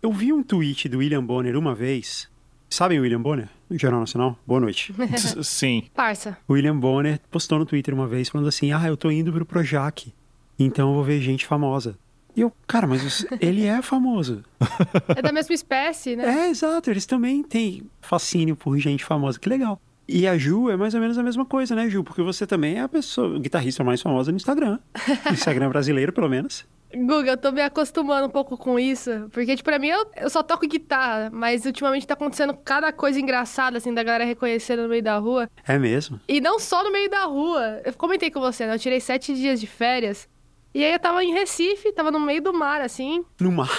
Eu vi um tweet do William Bonner uma vez. Sabem o William Bonner? Do Jornal Nacional? Boa noite. Sim. Parça. O William Bonner postou no Twitter uma vez falando assim, eu tô indo pro Projac, então eu vou ver gente famosa. E eu, cara, mas ele é famoso. É da mesma espécie, né? É, exato, eles também têm fascínio por gente famosa, que legal. E a Ju é mais ou menos a mesma coisa, né, Ju? Porque você também é a pessoa, guitarrista mais famosa no Instagram. No Instagram brasileiro, pelo menos. Guga, eu tô me acostumando um pouco com isso. Porque, tipo, pra mim, eu só toco guitarra. Mas, ultimamente, tá acontecendo cada coisa engraçada, assim, da galera reconhecendo no meio da rua. É mesmo? E não só no meio da rua. Eu comentei com você, né? Eu tirei 7 dias de férias. E aí, eu tava em Recife, tava no meio do mar, assim. No mar.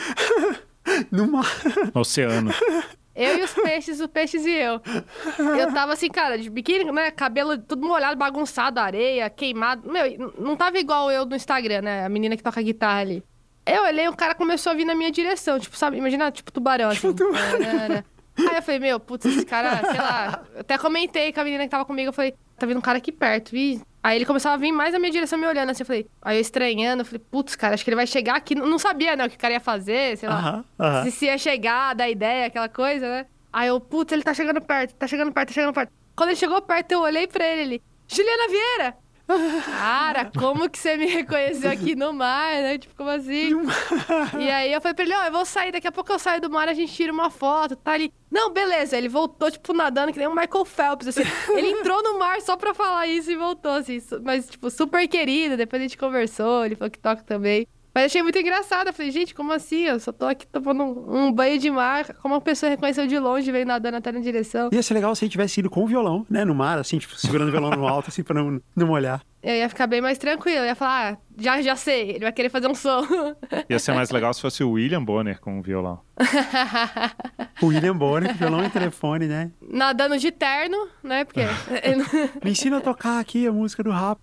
No mar. No oceano. Eu e os peixes e eu. Eu tava assim, cara, de biquíni, né? Cabelo tudo molhado, bagunçado, areia, queimado. Meu, não tava igual eu no Instagram, né? A menina que toca guitarra ali. Eu olhei, o cara começou a vir na minha direção. Tipo, sabe? Imagina, tipo, tubarão, assim. Aí eu falei, meu, putz, esse cara, sei lá... Eu até comentei com a menina que tava comigo, eu falei, tá vindo um cara aqui perto, vi? Aí ele começava a vir mais na minha direção, me olhando assim, eu falei... Aí eu estranhando, eu falei, putz, cara, acho que ele vai chegar aqui. Não sabia, né, o que o cara ia fazer, sei lá. Se ia chegar, dar ideia, aquela coisa, né? Aí eu, putz, ele tá chegando perto, tá chegando perto, tá chegando perto. Quando ele chegou perto, eu olhei pra ele, Juliana Vieira! Cara, como que você me reconheceu aqui no mar, né? Tipo, como assim? E aí eu falei pra ele, eu vou sair, daqui a pouco eu saio do mar, a gente tira uma foto, tá ali. Não, beleza. Ele voltou, tipo, nadando, que nem o Michael Phelps, assim. Ele entrou no mar só pra falar isso e voltou, assim. Mas, tipo, super querido, depois a gente conversou, ele falou que toca também. Mas achei muito engraçado. Eu falei, gente, como assim? Eu só tô aqui tomando um banho de mar. Como uma pessoa reconheceu de longe, veio nadando até na direção. Ia ser legal se ele tivesse ido com o violão, né? No mar, assim, tipo, segurando o violão no alto, assim, pra não molhar. Eu ia ficar bem mais tranquilo. Eu ia falar, já sei, ele vai querer fazer um som. Ia ser mais legal se fosse o William Bonner com o violão. O William Bonner com violão e telefone, né? Nadando de terno, né? Porque... Me ensina a tocar aqui a música do rap.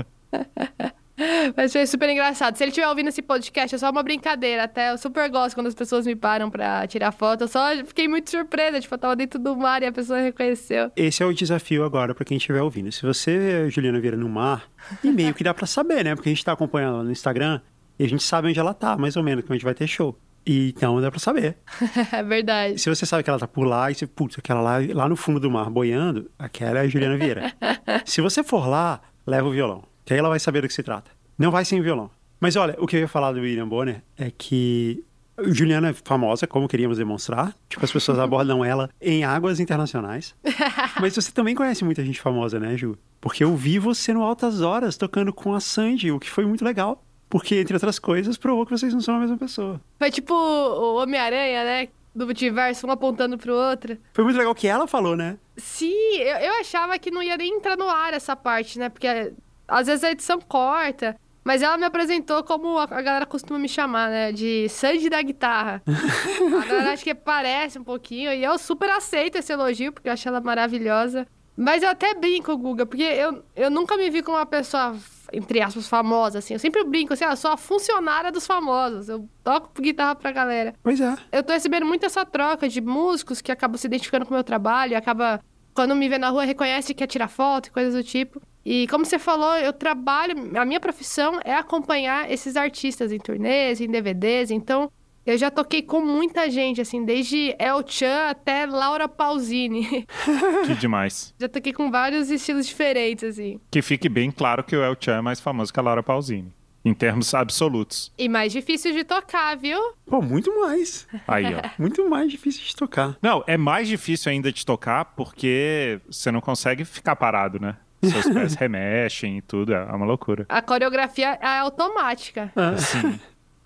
Mas foi super engraçado. Se ele estiver ouvindo esse podcast, é só uma brincadeira. Até eu super gosto quando as pessoas me param pra tirar foto. Eu só fiquei muito surpresa. Tipo, eu tava dentro do mar e a pessoa reconheceu. Esse é o desafio agora pra quem estiver ouvindo. Se você vê a Juliana Vieira no mar, e meio que dá pra saber, né? Porque a gente tá acompanhando ela no Instagram e a gente sabe onde ela tá, mais ou menos, que a gente vai ter show. E então dá pra saber. É verdade. Se você sabe que ela tá por lá, e você, putz, aquela lá no fundo do mar boiando, aquela é a Juliana Vieira. Se você for lá, leva o violão. Que aí ela vai saber do que se trata. Não vai sem violão. Mas olha, o que eu ia falar do William Bonner é que Juliana é famosa, como queríamos demonstrar. Tipo, as pessoas abordam ela em águas internacionais. Mas você também conhece muita gente famosa, né, Ju? Porque eu vi você no Altas Horas tocando com a Sandy, o que foi muito legal. Porque, entre outras coisas, provou que vocês não são a mesma pessoa. Foi tipo o Homem-Aranha, né? Do multiverso, um apontando pro outro. Foi muito legal o que ela falou, né? Sim, eu achava que não ia nem entrar no ar essa parte, né? Porque às vezes a edição corta. Mas ela me apresentou como a galera costuma me chamar, né? De Sandy da guitarra. A galera acha que parece um pouquinho. E eu super aceito esse elogio, porque eu acho ela maravilhosa. Mas eu até brinco, Guga, porque eu nunca me vi como uma pessoa, entre aspas, famosa, assim. Eu sempre brinco, assim, eu sou a funcionária dos famosos. Eu toco guitarra pra galera. Pois é. Eu tô recebendo muito essa troca de músicos que acabam se identificando com o meu trabalho. Acaba, quando me vê na rua, reconhece que quer tirar foto e coisas do tipo. E como você falou, eu trabalho... A minha profissão é acompanhar esses artistas em turnês, em DVDs. Então, eu já toquei com muita gente, assim, desde El Chan até Laura Pausini. Que demais. Já toquei com vários estilos diferentes, assim. Que fique bem claro que o El Chan é mais famoso que a Laura Pausini. Em termos absolutos. E mais difícil de tocar, viu? Pô, muito mais. Aí, ó. Muito mais difícil de tocar. Não, é mais difícil ainda de tocar porque você não consegue ficar parado, né? Seus pés remexem e tudo, é uma loucura. A coreografia é automática. Sim.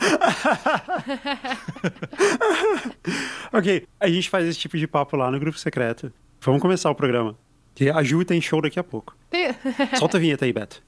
Ok, a gente faz esse tipo de papo lá no grupo secreto. Vamos começar o programa. Que a Ju tem show daqui a pouco. Solta a vinheta aí, Beto.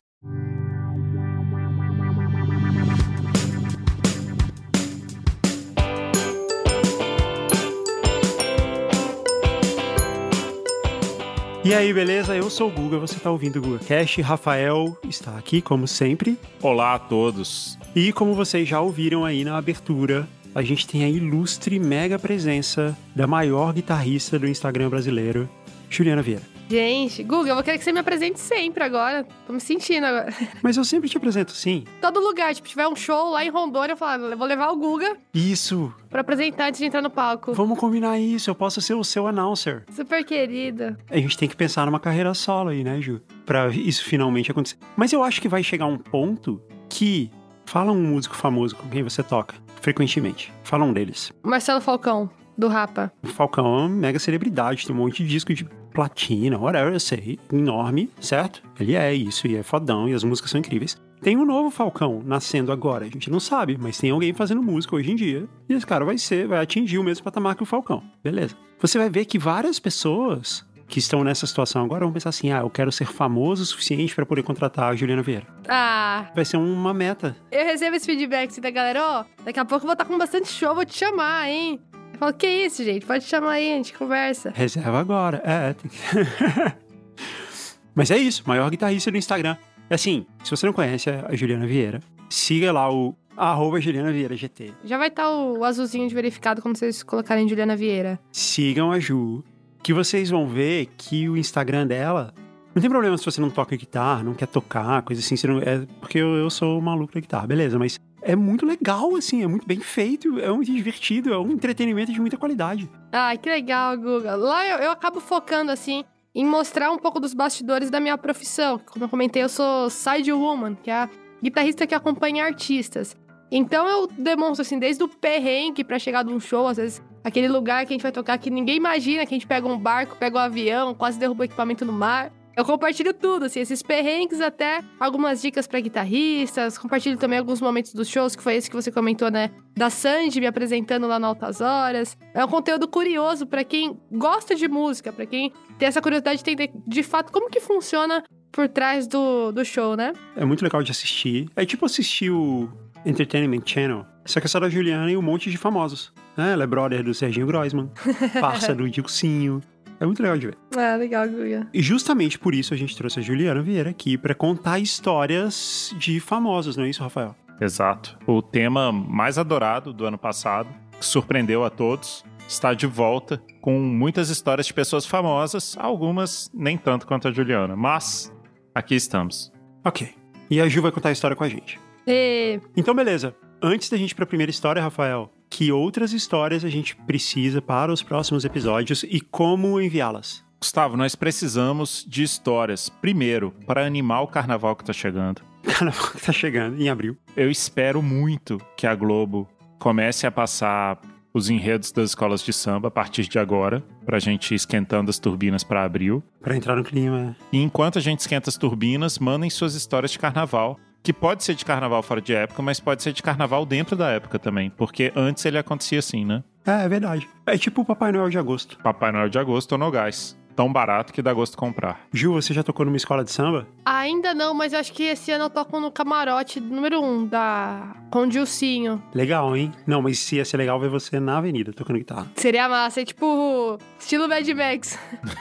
E aí, beleza? Eu sou o Guga, você tá ouvindo o GugaCast. Rafael está aqui, como sempre. Olá a todos. E como vocês já ouviram aí na abertura, a gente tem a ilustre mega presença da maior guitarrista do Instagram brasileiro, Juliana Vieira. Gente, Guga, eu vou querer que você me apresente sempre agora. Tô me sentindo agora. Mas eu sempre te apresento, sim. Todo lugar, tipo, tiver um show lá em Rondônia, eu falo, eu vou levar o Guga Isso. pra apresentar antes de entrar no palco. Vamos combinar isso. Eu posso ser o seu announcer. Super querido. A gente tem que pensar numa carreira solo aí, né, Ju? Pra isso finalmente acontecer. Mas eu acho que vai chegar um ponto que... Fala um músico famoso com quem você toca frequentemente. Fala um deles. Marcelo Falcão, do Rapa. O Falcão é uma mega celebridade, tem um monte de disco de platina, whatever, eu sei, enorme, certo? Ele é isso, e é fodão, e as músicas são incríveis. Tem um novo Falcão nascendo agora, a gente não sabe, mas tem alguém fazendo música hoje em dia, e esse cara vai atingir o mesmo patamar que o Falcão, beleza. Você vai ver que várias pessoas que estão nessa situação agora vão pensar assim, eu quero ser famoso o suficiente para poder contratar a Juliana Vieira. Vai ser uma meta. Eu recebo esse feedback assim, da galera, daqui a pouco eu vou estar com bastante show, vou te chamar, hein? Eu falo, que isso, gente? Pode chamar aí, a gente conversa. Reserva agora. Tem que... Mas é isso, maior guitarrista do Instagram. Assim, se você não conhece a Juliana Vieira, siga lá o @Juliana Vieira GT. Já vai estar o azulzinho de verificado quando vocês colocarem Juliana Vieira. Sigam a Ju, que vocês vão ver que o Instagram dela... Não tem problema se você não toca guitarra, não quer tocar, coisa assim. Porque eu sou maluco da guitarra, beleza, mas... É muito legal, assim, é muito bem feito, é muito divertido, é um entretenimento de muita qualidade. Que legal, Guga. Lá eu acabo focando, assim, em mostrar um pouco dos bastidores da minha profissão. Como eu comentei, eu sou side woman, que é a guitarrista que acompanha artistas. Então eu demonstro, assim, desde o perrengue pra chegar num show, às vezes, aquele lugar que a gente vai tocar que ninguém imagina, que a gente pega um barco, pega um avião, quase derruba o equipamento no mar. Eu compartilho tudo, assim, esses perrengues até algumas dicas pra guitarristas, compartilho também alguns momentos dos shows, que foi esse que você comentou, né, da Sandy me apresentando lá no Altas Horas. É um conteúdo curioso pra quem gosta de música, pra quem tem essa curiosidade de entender, de fato, como que funciona por trás do show, né? É muito legal de assistir. É tipo assistir o Entertainment Channel, só que é só da Juliana e um monte de famosos. Ela é brother do Serginho Groisman, parça do Dilcinho. É muito legal de ver. Legal, Guga. E justamente por isso a gente trouxe a Juliana Vieira aqui pra contar histórias de famosos, não é isso, Rafael? Exato. O tema mais adorado do ano passado, que surpreendeu a todos, está de volta com muitas histórias de pessoas famosas, algumas nem tanto quanto a Juliana, mas aqui estamos. Ok. E a Ju vai contar a história com a gente. Então, beleza. Antes da gente ir pra primeira história, Rafael, que outras histórias a gente precisa para os próximos episódios e como enviá-las? Gustavo, nós precisamos de histórias, primeiro, para animar o carnaval que tá chegando. Carnaval que tá chegando, em abril. Eu espero muito que a Globo comece a passar os enredos das escolas de samba a partir de agora, pra gente ir esquentando as turbinas para abril. Pra entrar no clima. E enquanto a gente esquenta as turbinas, mandem suas histórias de carnaval. Que pode ser de carnaval fora de época, mas pode ser de carnaval dentro da época também. Porque antes ele acontecia assim, né? É verdade. É tipo o Papai Noel de agosto. Papai Noel de agosto ou no gás. Tão barato que dá gosto de comprar. Ju, você já tocou numa escola de samba? Ainda não, mas eu acho que esse ano eu toco no camarote número 1 com o Dilcinho. Legal, hein? Não, mas ia ser legal ver você na avenida tocando guitarra. Seria massa, é tipo estilo Mad Max.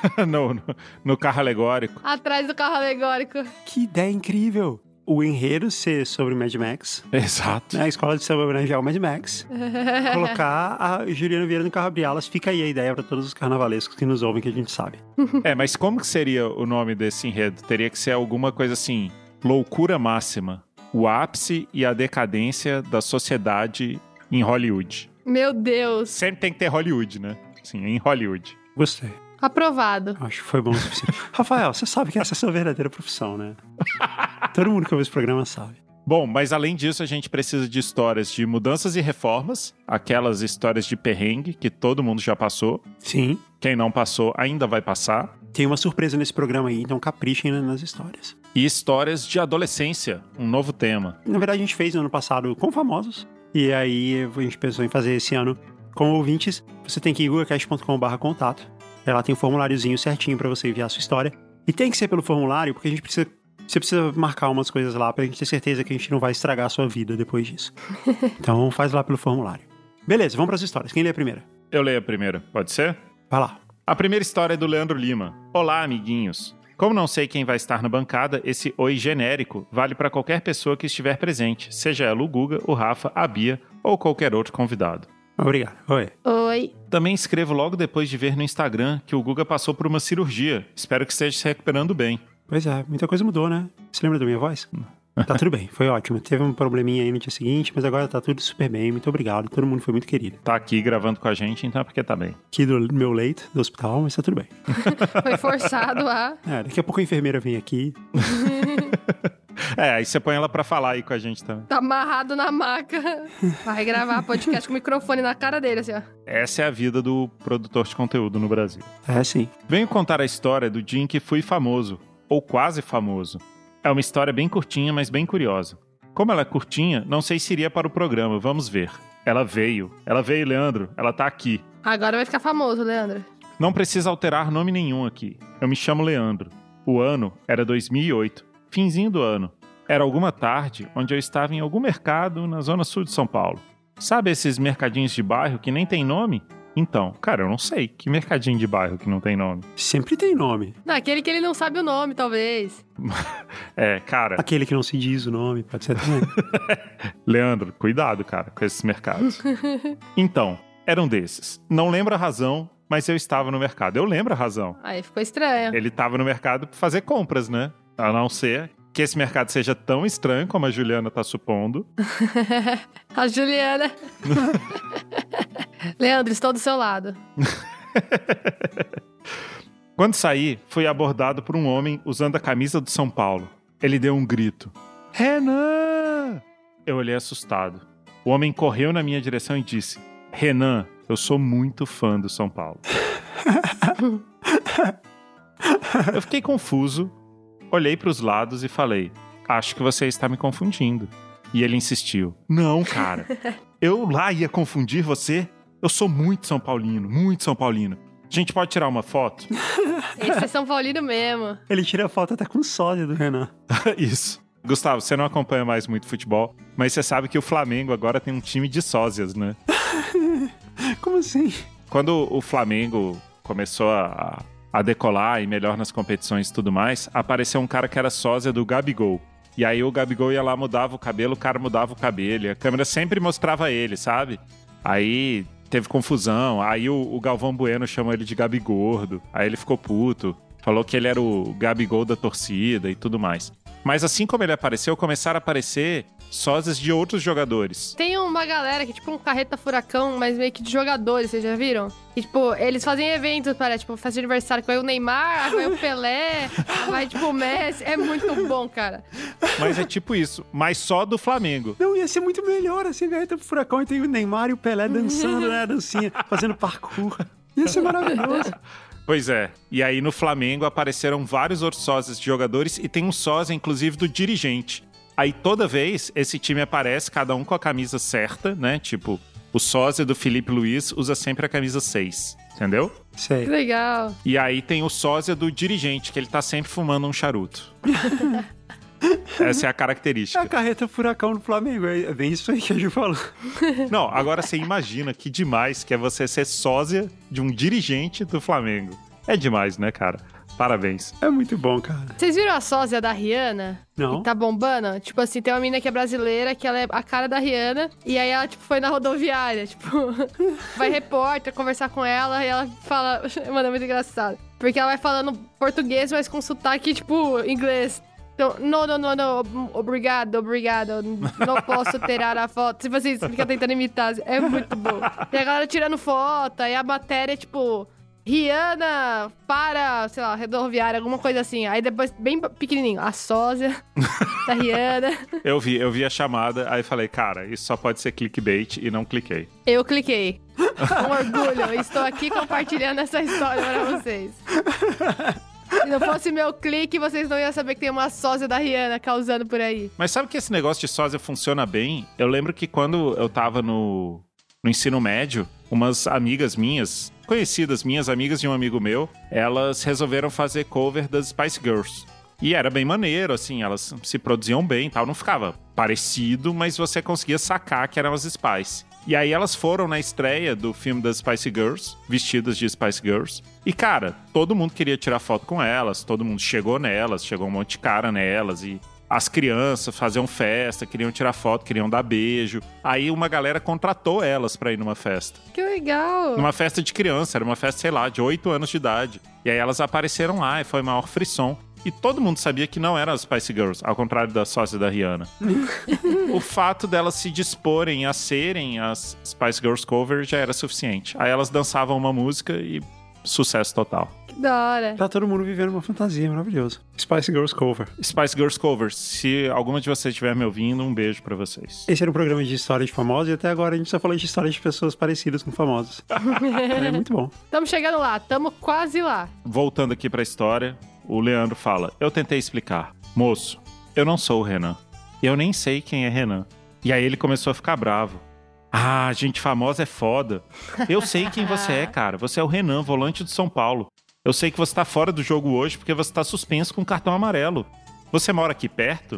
no carro alegórico. Atrás do carro alegórico. Que ideia incrível! O enredo ser sobre Mad Max. Exato. A escola de samba homenagear o Mad Max. Colocar a Juliana Vieira no carro abriá-las. Fica aí a ideia para todos os carnavalescos que nos ouvem, que a gente sabe. Mas como que seria o nome desse enredo? Teria que ser alguma coisa assim, loucura máxima. O ápice e a decadência da sociedade em Hollywood. Meu Deus. Sempre tem que ter Hollywood, né? Sim, em Hollywood. Gostei. Aprovado. Acho que foi bom o suficiente. Rafael, você sabe que essa é a sua verdadeira profissão, né? Todo mundo que ouve esse programa sabe. Bom, mas além disso, a gente precisa de histórias de mudanças e reformas, aquelas histórias de perrengue que todo mundo já passou. Sim. Quem não passou ainda vai passar. Tem uma surpresa nesse programa aí, então caprichem nas histórias. E histórias de adolescência, um novo tema. Na verdade, a gente fez no ano passado com famosos, e aí a gente pensou em fazer esse ano com ouvintes. Você tem que ir em gugacast.com/contato. Ela tem um formuláriozinho certinho pra você enviar a sua história. E tem que ser pelo formulário, porque você precisa marcar umas coisas lá pra gente ter certeza que a gente não vai estragar a sua vida depois disso. Então faz lá pelo formulário. Beleza, vamos pras histórias. Quem lê a primeira? Eu leio a primeira, pode ser? Vai lá. A primeira história é do Leandro Lima. Olá, amiguinhos. Como não sei quem vai estar na bancada, esse oi genérico vale pra qualquer pessoa que estiver presente, seja ela o Guga, o Rafa, a Bia ou qualquer outro convidado. Obrigado. Oi. Oi. Também escrevo logo depois de ver no Instagram que o Guga passou por uma cirurgia. Espero que esteja se recuperando bem. Pois é, muita coisa mudou, né? Você lembra da minha voz? Tá tudo bem, foi ótimo. Teve um probleminha aí no dia seguinte, mas agora tá tudo super bem. Muito obrigado, todo mundo foi muito querido. Tá aqui gravando com a gente, então é porque tá bem. Aqui do meu leito do hospital, mas tá tudo bem. Foi forçado a... Daqui a pouco a enfermeira vem aqui. Aí você põe ela pra falar aí com a gente também. Tá amarrado na maca. Vai gravar podcast com o microfone na cara dele, assim, ó. Essa é a vida do produtor de conteúdo no Brasil. É, sim. Venho contar a história do dia em que fui famoso, ou quase famoso. É uma história bem curtinha, mas bem curiosa. Como ela é curtinha, não sei se iria para o programa, vamos ver. Ela veio, Leandro, ela tá aqui. Agora vai ficar famoso, Leandro. Não precisa alterar nome nenhum aqui. Eu me chamo Leandro. O ano era 2008, finzinho do ano. Era alguma tarde onde eu estava em algum mercado na zona sul de São Paulo. Sabe esses mercadinhos de bairro que nem tem nome? Então, cara, eu não sei. Que mercadinho de bairro que não tem nome? Sempre tem nome. Não, aquele que ele não sabe o nome, talvez. Cara... Aquele que não se diz o nome, pode ser também. Leandro, cuidado, cara, com esses mercados. Então, eram desses. Não lembro a razão, mas eu estava no mercado. Eu lembro a razão. Aí ficou estranho. Ele estava no mercado pra fazer compras, né? A não ser que esse mercado seja tão estranho como a Juliana tá supondo. A Juliana. Leandro, estou do seu lado. Quando saí, fui abordado por um homem usando a camisa do São Paulo. Ele deu um grito. Renan! Eu olhei assustado. O homem correu na minha direção e disse: Renan, eu sou muito fã do São Paulo. Eu fiquei confuso, olhei para os lados e falei: acho que você está me confundindo. E ele insistiu: não, cara, eu lá ia confundir você? Eu sou muito São Paulino, muito São Paulino. A gente pode tirar uma foto? Esse é São Paulino mesmo. Ele tira a foto até com o sósia do Renan. Isso. Gustavo, você não acompanha mais muito futebol, mas você sabe que o Flamengo agora tem um time de sósias, né? Como assim? Quando o Flamengo começou a decolar e melhor nas competições e tudo mais, apareceu um cara que era sósia do Gabigol. E aí o Gabigol ia lá, mudava o cabelo, o cara mudava o cabelo. E a câmera sempre mostrava ele, sabe? Aí teve confusão. Aí o Galvão Bueno chamou ele de Gabigordo. Aí ele ficou puto. Falou que ele era o Gabigol da torcida e tudo mais. Mas assim como ele apareceu, começaram a aparecer sósias de outros jogadores. Tem uma galera que é tipo um carreta furacão, mas meio que de jogadores, vocês já viram? E, tipo, eles fazem eventos para, tipo, festa de aniversário, que vai o Neymar, vai o Pelé, vai, tipo, o Messi. É muito bom, cara. Mas é tipo isso, mas só do Flamengo. Não, ia ser muito melhor, assim, carreta pro furacão e tem o Neymar e o Pelé dançando, né, a dancinha, fazendo parkour. Ia ser maravilhoso. Pois é, e aí no Flamengo apareceram vários outros sósias de jogadores e tem um sósia, inclusive, do dirigente. Aí toda vez esse time aparece, cada um com a camisa certa, né? Tipo, o sósia do Felipe Luiz usa sempre a camisa 6, entendeu? Sei. Que legal. E aí tem o sósia do dirigente, que ele tá sempre fumando um charuto. Essa é a característica. É a carreta furacão do Flamengo, é bem isso aí que a Ju falou. Não, agora você imagina que demais que é você ser sósia de um dirigente do Flamengo. É demais, né, cara? Parabéns. É muito bom, cara. Vocês viram a sósia da Rihanna? Não. Que tá bombando? Tipo assim, tem uma menina que é brasileira, que ela é a cara da Rihanna, e aí ela, tipo, foi na rodoviária, tipo, vai repórter conversar com ela, e ela fala... Mano, é muito engraçado. Porque ela vai falando português, mas com sotaque, tipo, inglês. Então, não, obrigado, não posso tirar a foto. Tipo assim, você fica tentando imitar, é muito bom. E a galera tirando foto, aí a matéria, tipo, Rihanna para, sei lá, rodoviária, alguma coisa assim. Aí depois, bem pequenininho, a sósia da Rihanna. Eu vi a chamada, aí falei, cara, isso só pode ser clickbait, e não cliquei. Eu cliquei. Com orgulho, estou aqui compartilhando essa história para vocês. Se não fosse meu clique, vocês não iam saber que tem uma sósia da Rihanna causando por aí. Mas sabe que esse negócio de sósia funciona bem? Eu lembro que quando eu tava no ensino médio, umas amigas minhas, conhecidas minhas, amigas de um amigo meu, elas resolveram fazer cover das Spice Girls. E era bem maneiro, assim, elas se produziam bem e tal. Não ficava parecido, mas você conseguia sacar que eram as Spice. E aí elas foram na estreia do filme das Spice Girls, vestidas de Spice Girls. E, cara, todo mundo queria tirar foto com elas, todo mundo chegou nelas, chegou um monte de cara nelas. E as crianças faziam festa, queriam tirar foto, queriam dar beijo. Aí uma galera contratou elas pra ir numa festa. Que legal! Numa festa de criança, era uma festa, sei lá, de 8 anos de idade. E aí elas apareceram lá e foi o maior frisson. E todo mundo sabia que não eram as Spice Girls, ao contrário da sócia da Rihanna. O fato delas se disporem a serem as Spice Girls cover já era suficiente. Aí elas dançavam uma música e sucesso total. Que da hora. Tá todo mundo vivendo uma fantasia, maravilhoso. Spice Girls Cover. Spice Girls cover. Se alguma de vocês estiver me ouvindo, um beijo pra vocês. Esse era um programa de história de famosos e até agora a gente só falou de histórias de pessoas parecidas com famosos. É muito bom. Tamo chegando lá, tamo quase lá. Voltando aqui pra história, o Leandro fala: eu tentei explicar. Moço, eu não sou o Renan. Eu nem sei quem é Renan. E aí ele começou a ficar bravo. Ah, gente famosa é foda. Eu sei quem você é, cara. Você é o Renan, volante do São Paulo. Eu sei que você tá fora do jogo hoje porque você tá suspenso com cartão amarelo. Você mora aqui perto?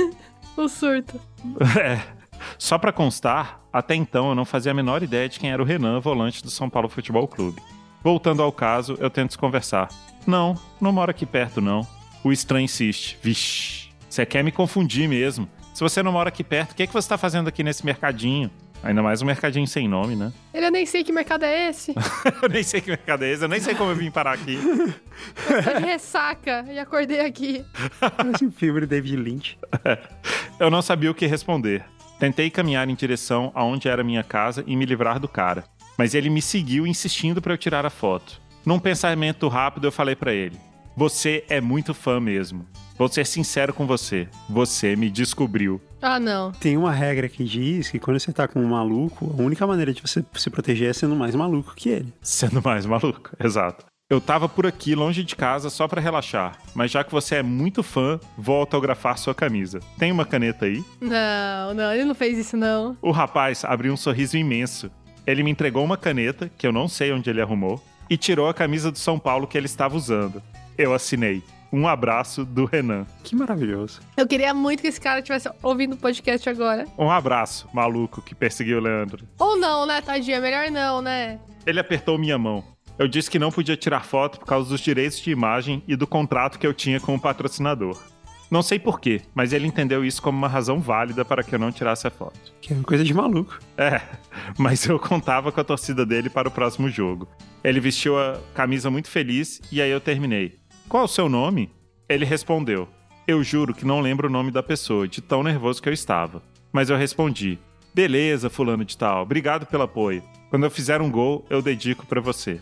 O surto. É. Só pra constar, até então eu não fazia a menor ideia de quem era o Renan, volante do São Paulo Futebol Clube. Voltando ao caso, eu tento desconversar. Não moro aqui perto, não. O estranho insiste. Vixe, você quer me confundir mesmo. Se você não mora aqui perto, o que você tá fazendo aqui nesse mercadinho? Ainda mais um mercadinho sem nome, né? Eu nem sei que mercado é esse. Eu nem sei que mercado é esse, eu nem sei como eu vim parar aqui. Eu tô de ressaca e acordei aqui. Parece um filme do David Lynch. Eu não sabia o que responder. Tentei caminhar em direção aonde era minha casa e me livrar do cara. Mas ele me seguiu insistindo pra eu tirar a foto. Num pensamento rápido eu falei pra ele: você é muito fã mesmo. Vou ser sincero com você. Você me descobriu. Ah, não. Tem uma regra que diz que quando você tá com um maluco, a única maneira de você se proteger é sendo mais maluco que ele. Sendo mais maluco, exato. Eu tava por aqui, longe de casa, só pra relaxar. Mas já que você é muito fã, vou autografar sua camisa. Tem uma caneta aí? Não, ele não fez isso, não. O rapaz abriu um sorriso imenso. Ele me entregou uma caneta, que eu não sei onde ele arrumou, e tirou a camisa do São Paulo que ele estava usando. Eu assinei: um abraço do Renan. Que maravilhoso. Eu queria muito que esse cara estivesse ouvindo o podcast agora. Um abraço, maluco que perseguiu o Leandro. Ou não, né, tadinha? Melhor não, né? Ele apertou minha mão. Eu disse que não podia tirar foto por causa dos direitos de imagem e do contrato que eu tinha com o patrocinador. Não sei porquê, mas ele entendeu isso como uma razão válida para que eu não tirasse a foto. Que é uma coisa de maluco. É, mas eu contava com a torcida dele para o próximo jogo. Ele vestiu a camisa muito feliz e aí eu terminei: qual é o seu nome? Ele respondeu: eu juro que não lembro o nome da pessoa, de tão nervoso que eu estava. Mas eu respondi: beleza, fulano de tal, obrigado pelo apoio. Quando eu fizer um gol, eu dedico pra você.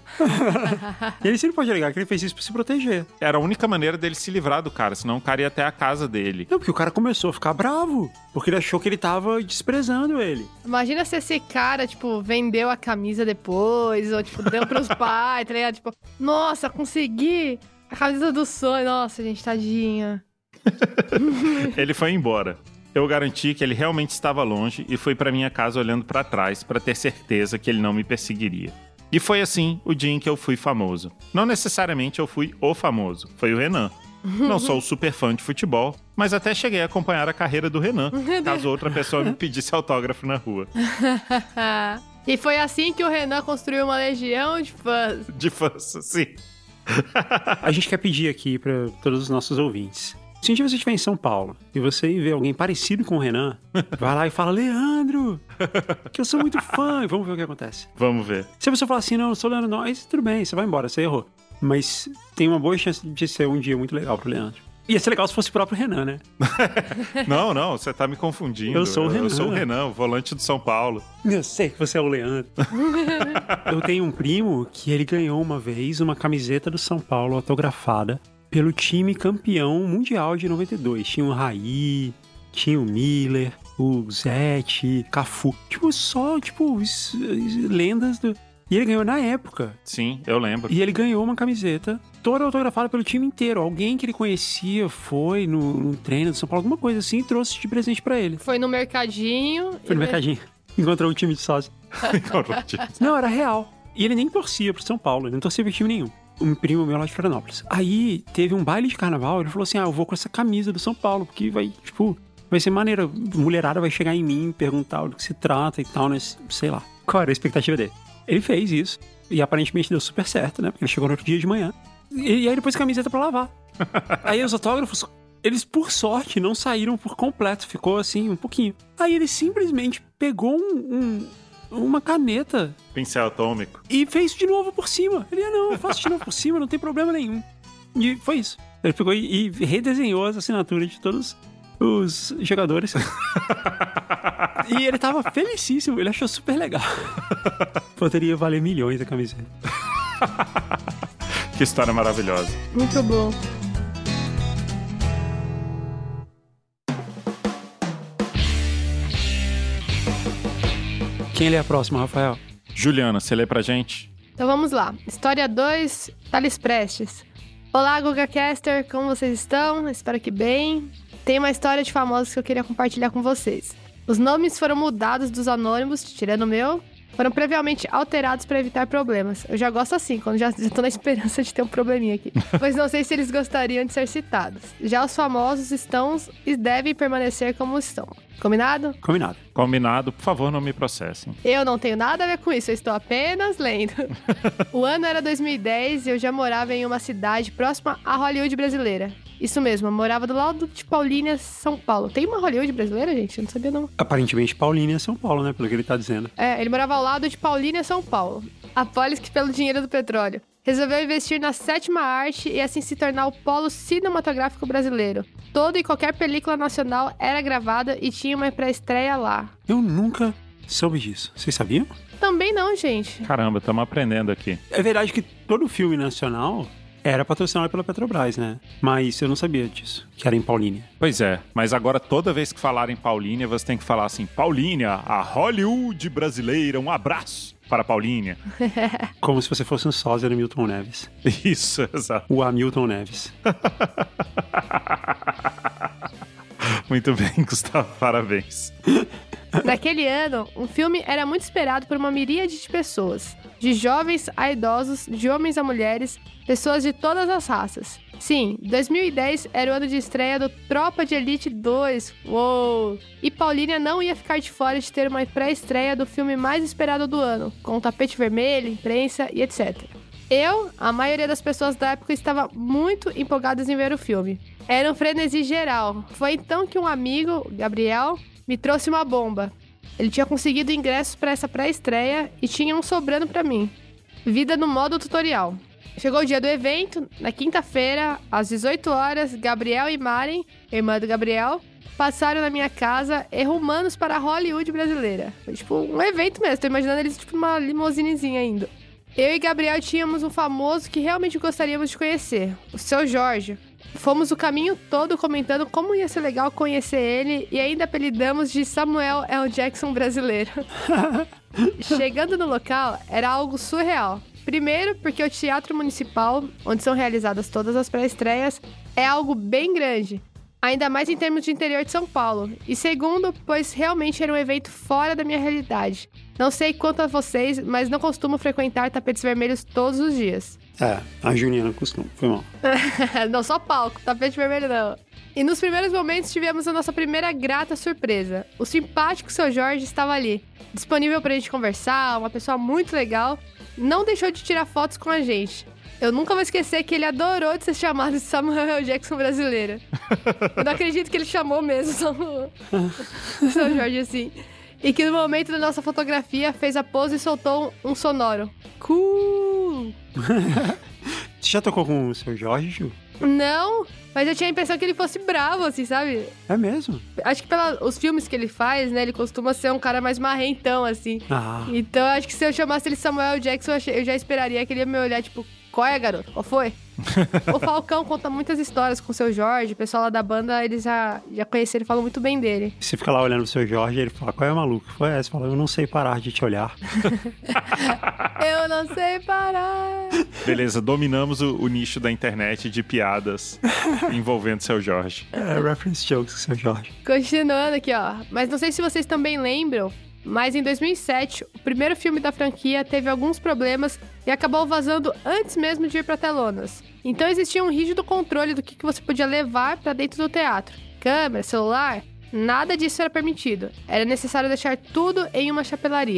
E ele sempre pode alegar que ele fez isso pra se proteger. Era a única maneira dele se livrar do cara, senão o cara ia até a casa dele. Não, porque o cara começou a ficar bravo. Porque ele achou que ele tava desprezando ele. Imagina se esse cara, tipo, vendeu a camisa depois, ou, tipo, deu pros pais, tá ligado? Tipo, nossa, consegui a camisa do sonho. Nossa, gente, tadinha. Ele foi embora. Eu garanti que ele realmente estava longe e fui pra minha casa olhando pra trás pra ter certeza que ele não me perseguiria. E foi assim o dia em que eu fui famoso. Não necessariamente eu fui o famoso, foi o Renan. Não sou super fã de futebol, mas até cheguei a acompanhar a carreira do Renan, caso outra pessoa me pedisse autógrafo na rua. E foi assim que o Renan construiu uma legião de fãs. De fãs, sim. A gente quer pedir aqui pra todos os nossos ouvintes: se um dia você estiver em São Paulo e você vê alguém parecido com o Renan, vai lá e fala: Leandro, que eu sou muito fã, e vamos ver o que acontece. Vamos ver. Se a pessoa falar assim: não, eu sou o Leandro, não, aí tudo bem, você vai embora, você errou. Mas tem uma boa chance de ser um dia muito legal pro Leandro. Ia ser legal se fosse o próprio Renan, né? Não, você tá me confundindo. Eu sou o Renan. Eu sou o Renan, o volante do São Paulo. Eu sei que você é o Leandro. Eu tenho um primo que ele ganhou uma vez uma camiseta do São Paulo autografada pelo time campeão mundial de 92. Tinha o Raí, tinha o Miller, o Zete, Cafu. Lendas do... E ele ganhou na época. Sim, eu lembro. E ele ganhou uma camiseta toda autografada pelo time inteiro. Alguém que ele conhecia foi no treino do São Paulo, alguma coisa assim, e trouxe de presente pra ele. Foi no mercadinho. Foi no mercadinho. Encontrou o time de sócio. Não, era real. E ele nem torcia pro São Paulo, ele não torcia pro time nenhum. Um primo meu lá de Florianópolis. Aí teve um baile de carnaval, ele falou assim: eu vou com essa camisa do São Paulo, porque vai ser maneiro. Mulherada vai chegar em mim, perguntar do que se trata e tal, né? Sei lá. Qual era a expectativa dele? Ele fez isso. E aparentemente deu super certo, né? Porque ele chegou no outro dia de manhã. E aí depois a camiseta pra lavar. Aí os autógrafos, eles, por sorte, não saíram por completo. Ficou assim, um pouquinho. Aí ele simplesmente pegou uma caneta. Pincel atômico. E fez de novo por cima. Ele, não, eu faço de novo por cima, não tem problema nenhum. E foi isso. Ele pegou e redesenhou as assinaturas de todos os jogadores. E ele tava felicíssimo, ele achou super legal. Poderia valer milhões a camiseta. Que história maravilhosa. Muito bom. Quem lê a próxima, Rafael? Juliana, você lê pra gente? Então vamos lá. História 2, Thales Prestes. Olá, GugaCaster, como vocês estão? Espero que bem. Tem uma história de famosos que eu queria compartilhar com vocês. Os nomes foram mudados dos anônimos, tirando o meu, foram previamente alterados para evitar problemas. Eu já gosto assim, quando já tô na esperança de ter um probleminha aqui. Pois não sei se eles gostariam de ser citados. Já os famosos estão e devem permanecer como estão. Combinado? Combinado. Combinado, por favor, não me processem. Eu não tenho nada a ver com isso, eu estou apenas lendo. O ano era 2010 e eu já morava em uma cidade próxima à Hollywood brasileira. Isso mesmo, eu morava do lado de Paulínia, São Paulo. Tem uma Hollywood brasileira, gente? Eu não sabia, não. Aparentemente, Paulínia é São Paulo, né? Pelo que ele tá dizendo. É, ele morava ao lado de Paulínia, São Paulo. A polis que, pelo dinheiro do petróleo, resolveu investir na sétima arte e assim se tornar o polo cinematográfico brasileiro. Toda e qualquer película nacional era gravada e tinha uma pré-estreia lá. Eu nunca soube disso. Vocês sabiam? Também não, gente. Caramba, estamos aprendendo aqui. É verdade que todo filme nacional era patrocinado pela Petrobras, né? Mas eu não sabia disso, que era em Paulínia. Pois é, mas agora toda vez que falar em Paulínia, você tem que falar assim, Paulínia, a Hollywood brasileira, um abraço para Paulínia. Como se você fosse um sósia do Milton Neves. Isso, exato. O Hamilton Neves. Muito bem, Gustavo, parabéns. Naquele ano, um filme era muito esperado por uma miríade de pessoas. De jovens a idosos, de homens a mulheres, pessoas de todas as raças. Sim, 2010 era o ano de estreia do Tropa de Elite 2. Uou! E Paulínia não ia ficar de fora de ter uma pré-estreia do filme mais esperado do ano, com tapete vermelho, imprensa e etc. Eu, a maioria das pessoas da época, estava muito empolgadas em ver o filme. Era um frenesi geral. Foi então que um amigo, Gabriel, me trouxe uma bomba. Ele tinha conseguido ingressos para essa pré-estreia e tinha um sobrando para mim. Vida no modo tutorial. Chegou o dia do evento, na quinta-feira, às 18 horas, Gabriel e Maren, irmã do Gabriel, passaram na minha casa rumanos para a Hollywood brasileira. Foi tipo um evento mesmo, tô imaginando eles tipo numa limusinezinha indo. Eu e Gabriel tínhamos um famoso que realmente gostaríamos de conhecer, o Seu Jorge. Fomos o caminho todo comentando como ia ser legal conhecer ele e ainda apelidamos de Samuel L. Jackson brasileiro. Chegando no local, era algo surreal. Primeiro, porque o Teatro Municipal, onde são realizadas todas as pré-estreias, é algo bem grande, ainda mais em termos de interior de São Paulo. E segundo, pois realmente era um evento fora da minha realidade. Não sei quanto a vocês, mas não costumo frequentar tapetes vermelhos todos os dias. É, a Juliana costuma, foi mal. Não, só palco, tapete vermelho não. E nos primeiros momentos tivemos a nossa primeira grata surpresa. O simpático Seu Jorge estava ali, disponível pra gente conversar, uma pessoa muito legal. Não deixou de tirar fotos com a gente. Eu nunca vou esquecer que ele adorou de ser chamado de Samuel L. Jackson brasileiro. Eu não acredito que ele chamou mesmo Seu Jorge assim. E que no momento da nossa fotografia fez a pose e soltou um sonoro. Cool! Você já tocou com o Seu Jorge, Ju? Não, mas eu tinha a impressão que ele fosse bravo, assim, sabe? É mesmo? Acho que pelos filmes que ele faz, né, ele costuma ser um cara mais marrentão, assim. Então, acho que se eu chamasse ele Samuel Jackson, eu já esperaria que ele ia me olhar, tipo, qual é, garoto? Qual foi? O Falcão conta muitas histórias com o Seu Jorge, o pessoal lá da banda, eles já conheceram e falam muito bem dele. Você fica lá olhando o Seu Jorge e ele fala, qual é, maluco? Foi essa? Fala, eu não sei parar de te olhar. Eu não sei parar. Beleza, dominamos o nicho da internet de piadas envolvendo Seu Jorge. É, reference jokes com o Seu Jorge. Continuando aqui, ó. Mas não sei se vocês também lembram, mas em 2007, o primeiro filme da franquia teve alguns problemas e acabou vazando antes mesmo de ir para telonas. Então existia um rígido controle do que você podia levar para dentro do teatro. Câmera, celular, nada disso era permitido. Era necessário deixar tudo em uma chapelaria.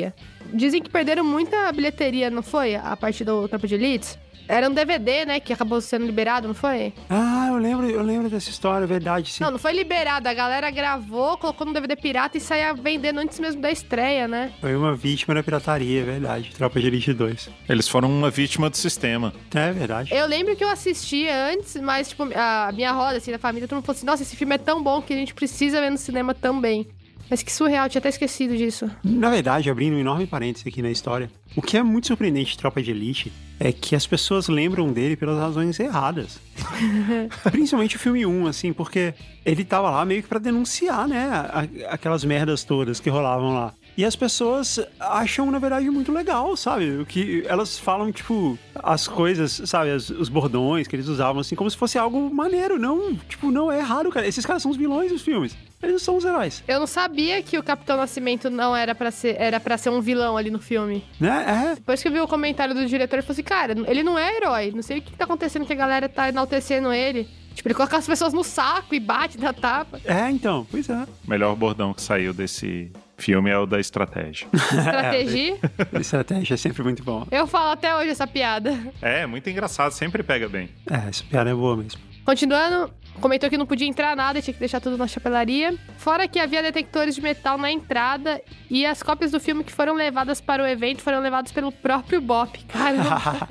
dizem que perderam muita bilheteria, não foi? A partir do Tropa de Elite. Era um DVD, né, que acabou sendo liberado, não foi? Ah, eu lembro dessa história, é verdade, sim. Não foi liberado. A galera gravou, colocou no DVD pirata e saía vendendo antes mesmo da estreia, né? Foi uma vítima da pirataria, é verdade. Tropa de Elite 2. Eles foram uma vítima do sistema. É verdade. Eu lembro que eu assistia antes, mas, tipo, a minha roda, assim, da família, todo mundo falou assim, nossa, esse filme é tão bom que a gente precisa ver no cinema também. Mas que surreal, tinha até esquecido disso. Na verdade, abrindo um enorme parênteses aqui na história, o que é muito surpreendente de Tropa de Elite é que as pessoas lembram dele pelas razões erradas. Principalmente o filme 1, assim, porque ele tava lá meio que pra denunciar, né, aquelas merdas todas que rolavam lá. E as pessoas acham, na verdade, muito legal, sabe? O que elas falam, tipo, as coisas, sabe? Os bordões que eles usavam, assim, como se fosse algo maneiro. Não, tipo, não é errado, cara. Esses caras são os vilões dos filmes. Eles não são os heróis. Eu não sabia que o Capitão Nascimento não era pra ser um vilão ali no filme. Né? É. Depois que eu vi o comentário do diretor, ele falou assim, cara, ele não é herói. Não sei o que tá acontecendo que a galera tá enaltecendo ele. Tipo, ele coloca as pessoas no saco e bate, dá tapa. É, então, pois é. O melhor bordão que saiu desse filme é o da estratégia. Estratégia? Estratégia é sempre muito bom. Eu falo até hoje essa piada. É, muito engraçado, sempre pega bem. É, essa piada é boa mesmo. Continuando, comentou que não podia entrar nada, tinha que deixar tudo na chapelaria. Fora que havia detectores de metal na entrada e as cópias do filme que foram levadas para o evento foram levadas pelo próprio Bop. Caramba!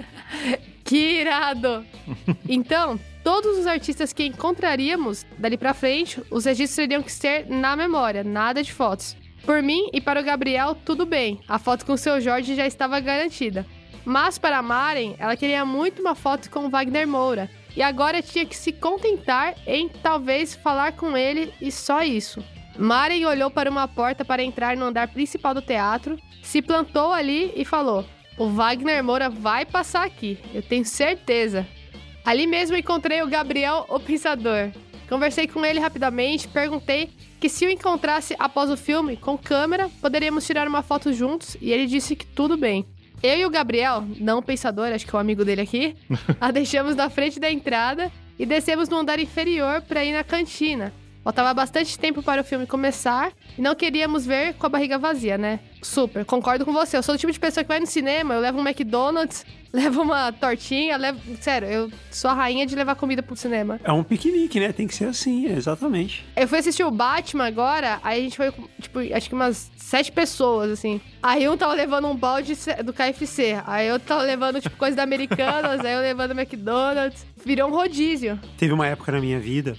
Que irado! Então, todos os artistas que encontraríamos dali pra frente, os registros teriam que ser na memória, nada de fotos. Por mim e para o Gabriel, tudo bem. A foto com o seu Jorge já estava garantida. Mas para a Maren, ela queria muito uma foto com o Wagner Moura. E agora tinha que se contentar em talvez falar com ele e só isso. Maren olhou para uma porta para entrar no andar principal do teatro, se plantou ali e falou: o Wagner Moura vai passar aqui, eu tenho certeza. Ali mesmo encontrei o Gabriel, o Pensador. Conversei com ele rapidamente, perguntei que se o encontrasse após o filme, com câmera, poderíamos tirar uma foto juntos e ele disse que tudo bem. Eu e o Gabriel, não o Pensador, acho que é o amigo dele aqui, a deixamos na frente da entrada e descemos no andar inferior para ir na cantina. Faltava bastante tempo para o filme começar e não queríamos ver com a barriga vazia, né? Super, concordo com você. Eu sou do tipo de pessoa que vai no cinema, eu levo um McDonald's, levo uma tortinha, Sério, eu sou a rainha de levar comida pro cinema. É um piquenique, né? Tem que ser assim, exatamente. Eu fui assistir o Batman agora, aí a gente foi, tipo, acho que umas 7 pessoas, assim. Aí um tava levando um balde do KFC, aí eu tava levando, tipo, coisa da Americanas, aí eu levando McDonald's. Virou um rodízio. Teve uma época na minha vida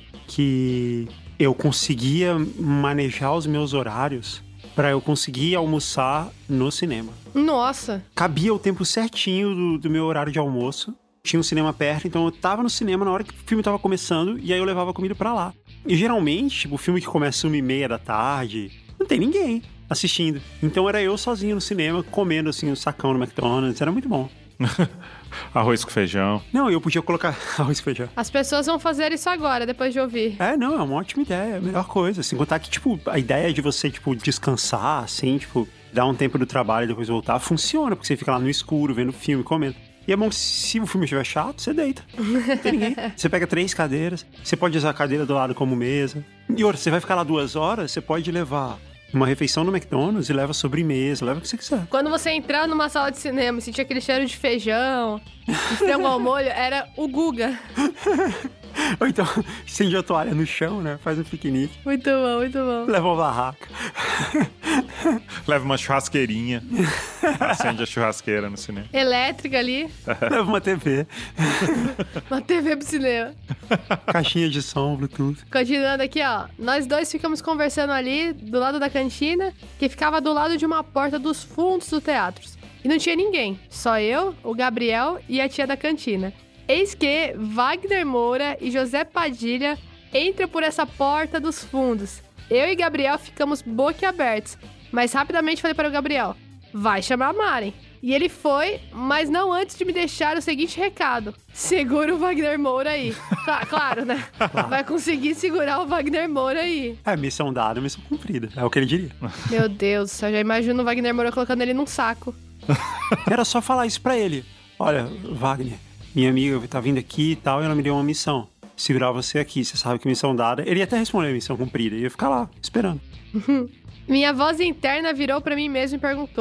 que eu conseguia manejar os meus horários pra eu conseguir almoçar no cinema. Nossa. Cabia o tempo certinho do meu horário de almoço. Tinha um cinema perto, então eu tava no cinema na hora que o filme tava começando e aí eu levava a comida pra lá. E geralmente, tipo, o filme que começa 1h30 da tarde, não tem ninguém assistindo. Então era eu sozinho no cinema, comendo, assim, um sacão no McDonald's. Era muito bom. Arroz com feijão. Não, eu podia colocar arroz com feijão. As pessoas vão fazer isso agora, depois de ouvir. É, não, é uma ótima ideia, é a melhor coisa. Sem contar que, tipo, a ideia de você, tipo, descansar, assim, tipo, dar um tempo do trabalho e depois voltar, funciona, porque você fica lá no escuro, vendo filme, comendo. E é bom que se o filme estiver chato, você deita. Não tem ninguém. Você pega 3 cadeiras, você pode usar a cadeira do lado como mesa. E outra, você vai ficar lá 2 horas, você pode levar uma refeição no McDonald's e leva sobremesa, leva o que você quiser. Quando você entrar numa sala de cinema e sentir aquele cheiro de feijão, de frango ao molho, era o Guga. Ou então, estende a toalha no chão, né? Faz um piquenique. Muito bom, muito bom. Leva uma barraca. Leva uma churrasqueirinha. Acende a churrasqueira no cinema. Elétrica ali. Leva uma TV. Uma TV pro cinema. Caixinha de som, Bluetooth. Continuando aqui, ó. Nós dois ficamos conversando ali, do lado da cantina, que ficava do lado de uma porta dos fundos do teatro. E não tinha ninguém. Só eu, o Gabriel e a tia da cantina. Eis que Wagner Moura e José Padilha entram por essa porta dos fundos. Eu e Gabriel ficamos boquiabertos, mas rapidamente falei para o Gabriel: vai chamar a Maren. E ele foi, mas não antes de me deixar o seguinte recado: segura o Wagner Moura aí. Claro, né? Vai conseguir segurar o Wagner Moura aí. É, missão dada, missão cumprida. É o que ele diria. Meu Deus, eu já imagino o Wagner Moura colocando ele num saco. Era só falar isso pra ele. Olha, Wagner, minha amiga tá vindo aqui e tal, e ela me deu uma missão. Segurar você aqui, você sabe que missão dada. Ele ia até responder a missão cumprida, e ia ficar lá, esperando. Minha voz interna virou pra mim mesmo e perguntou: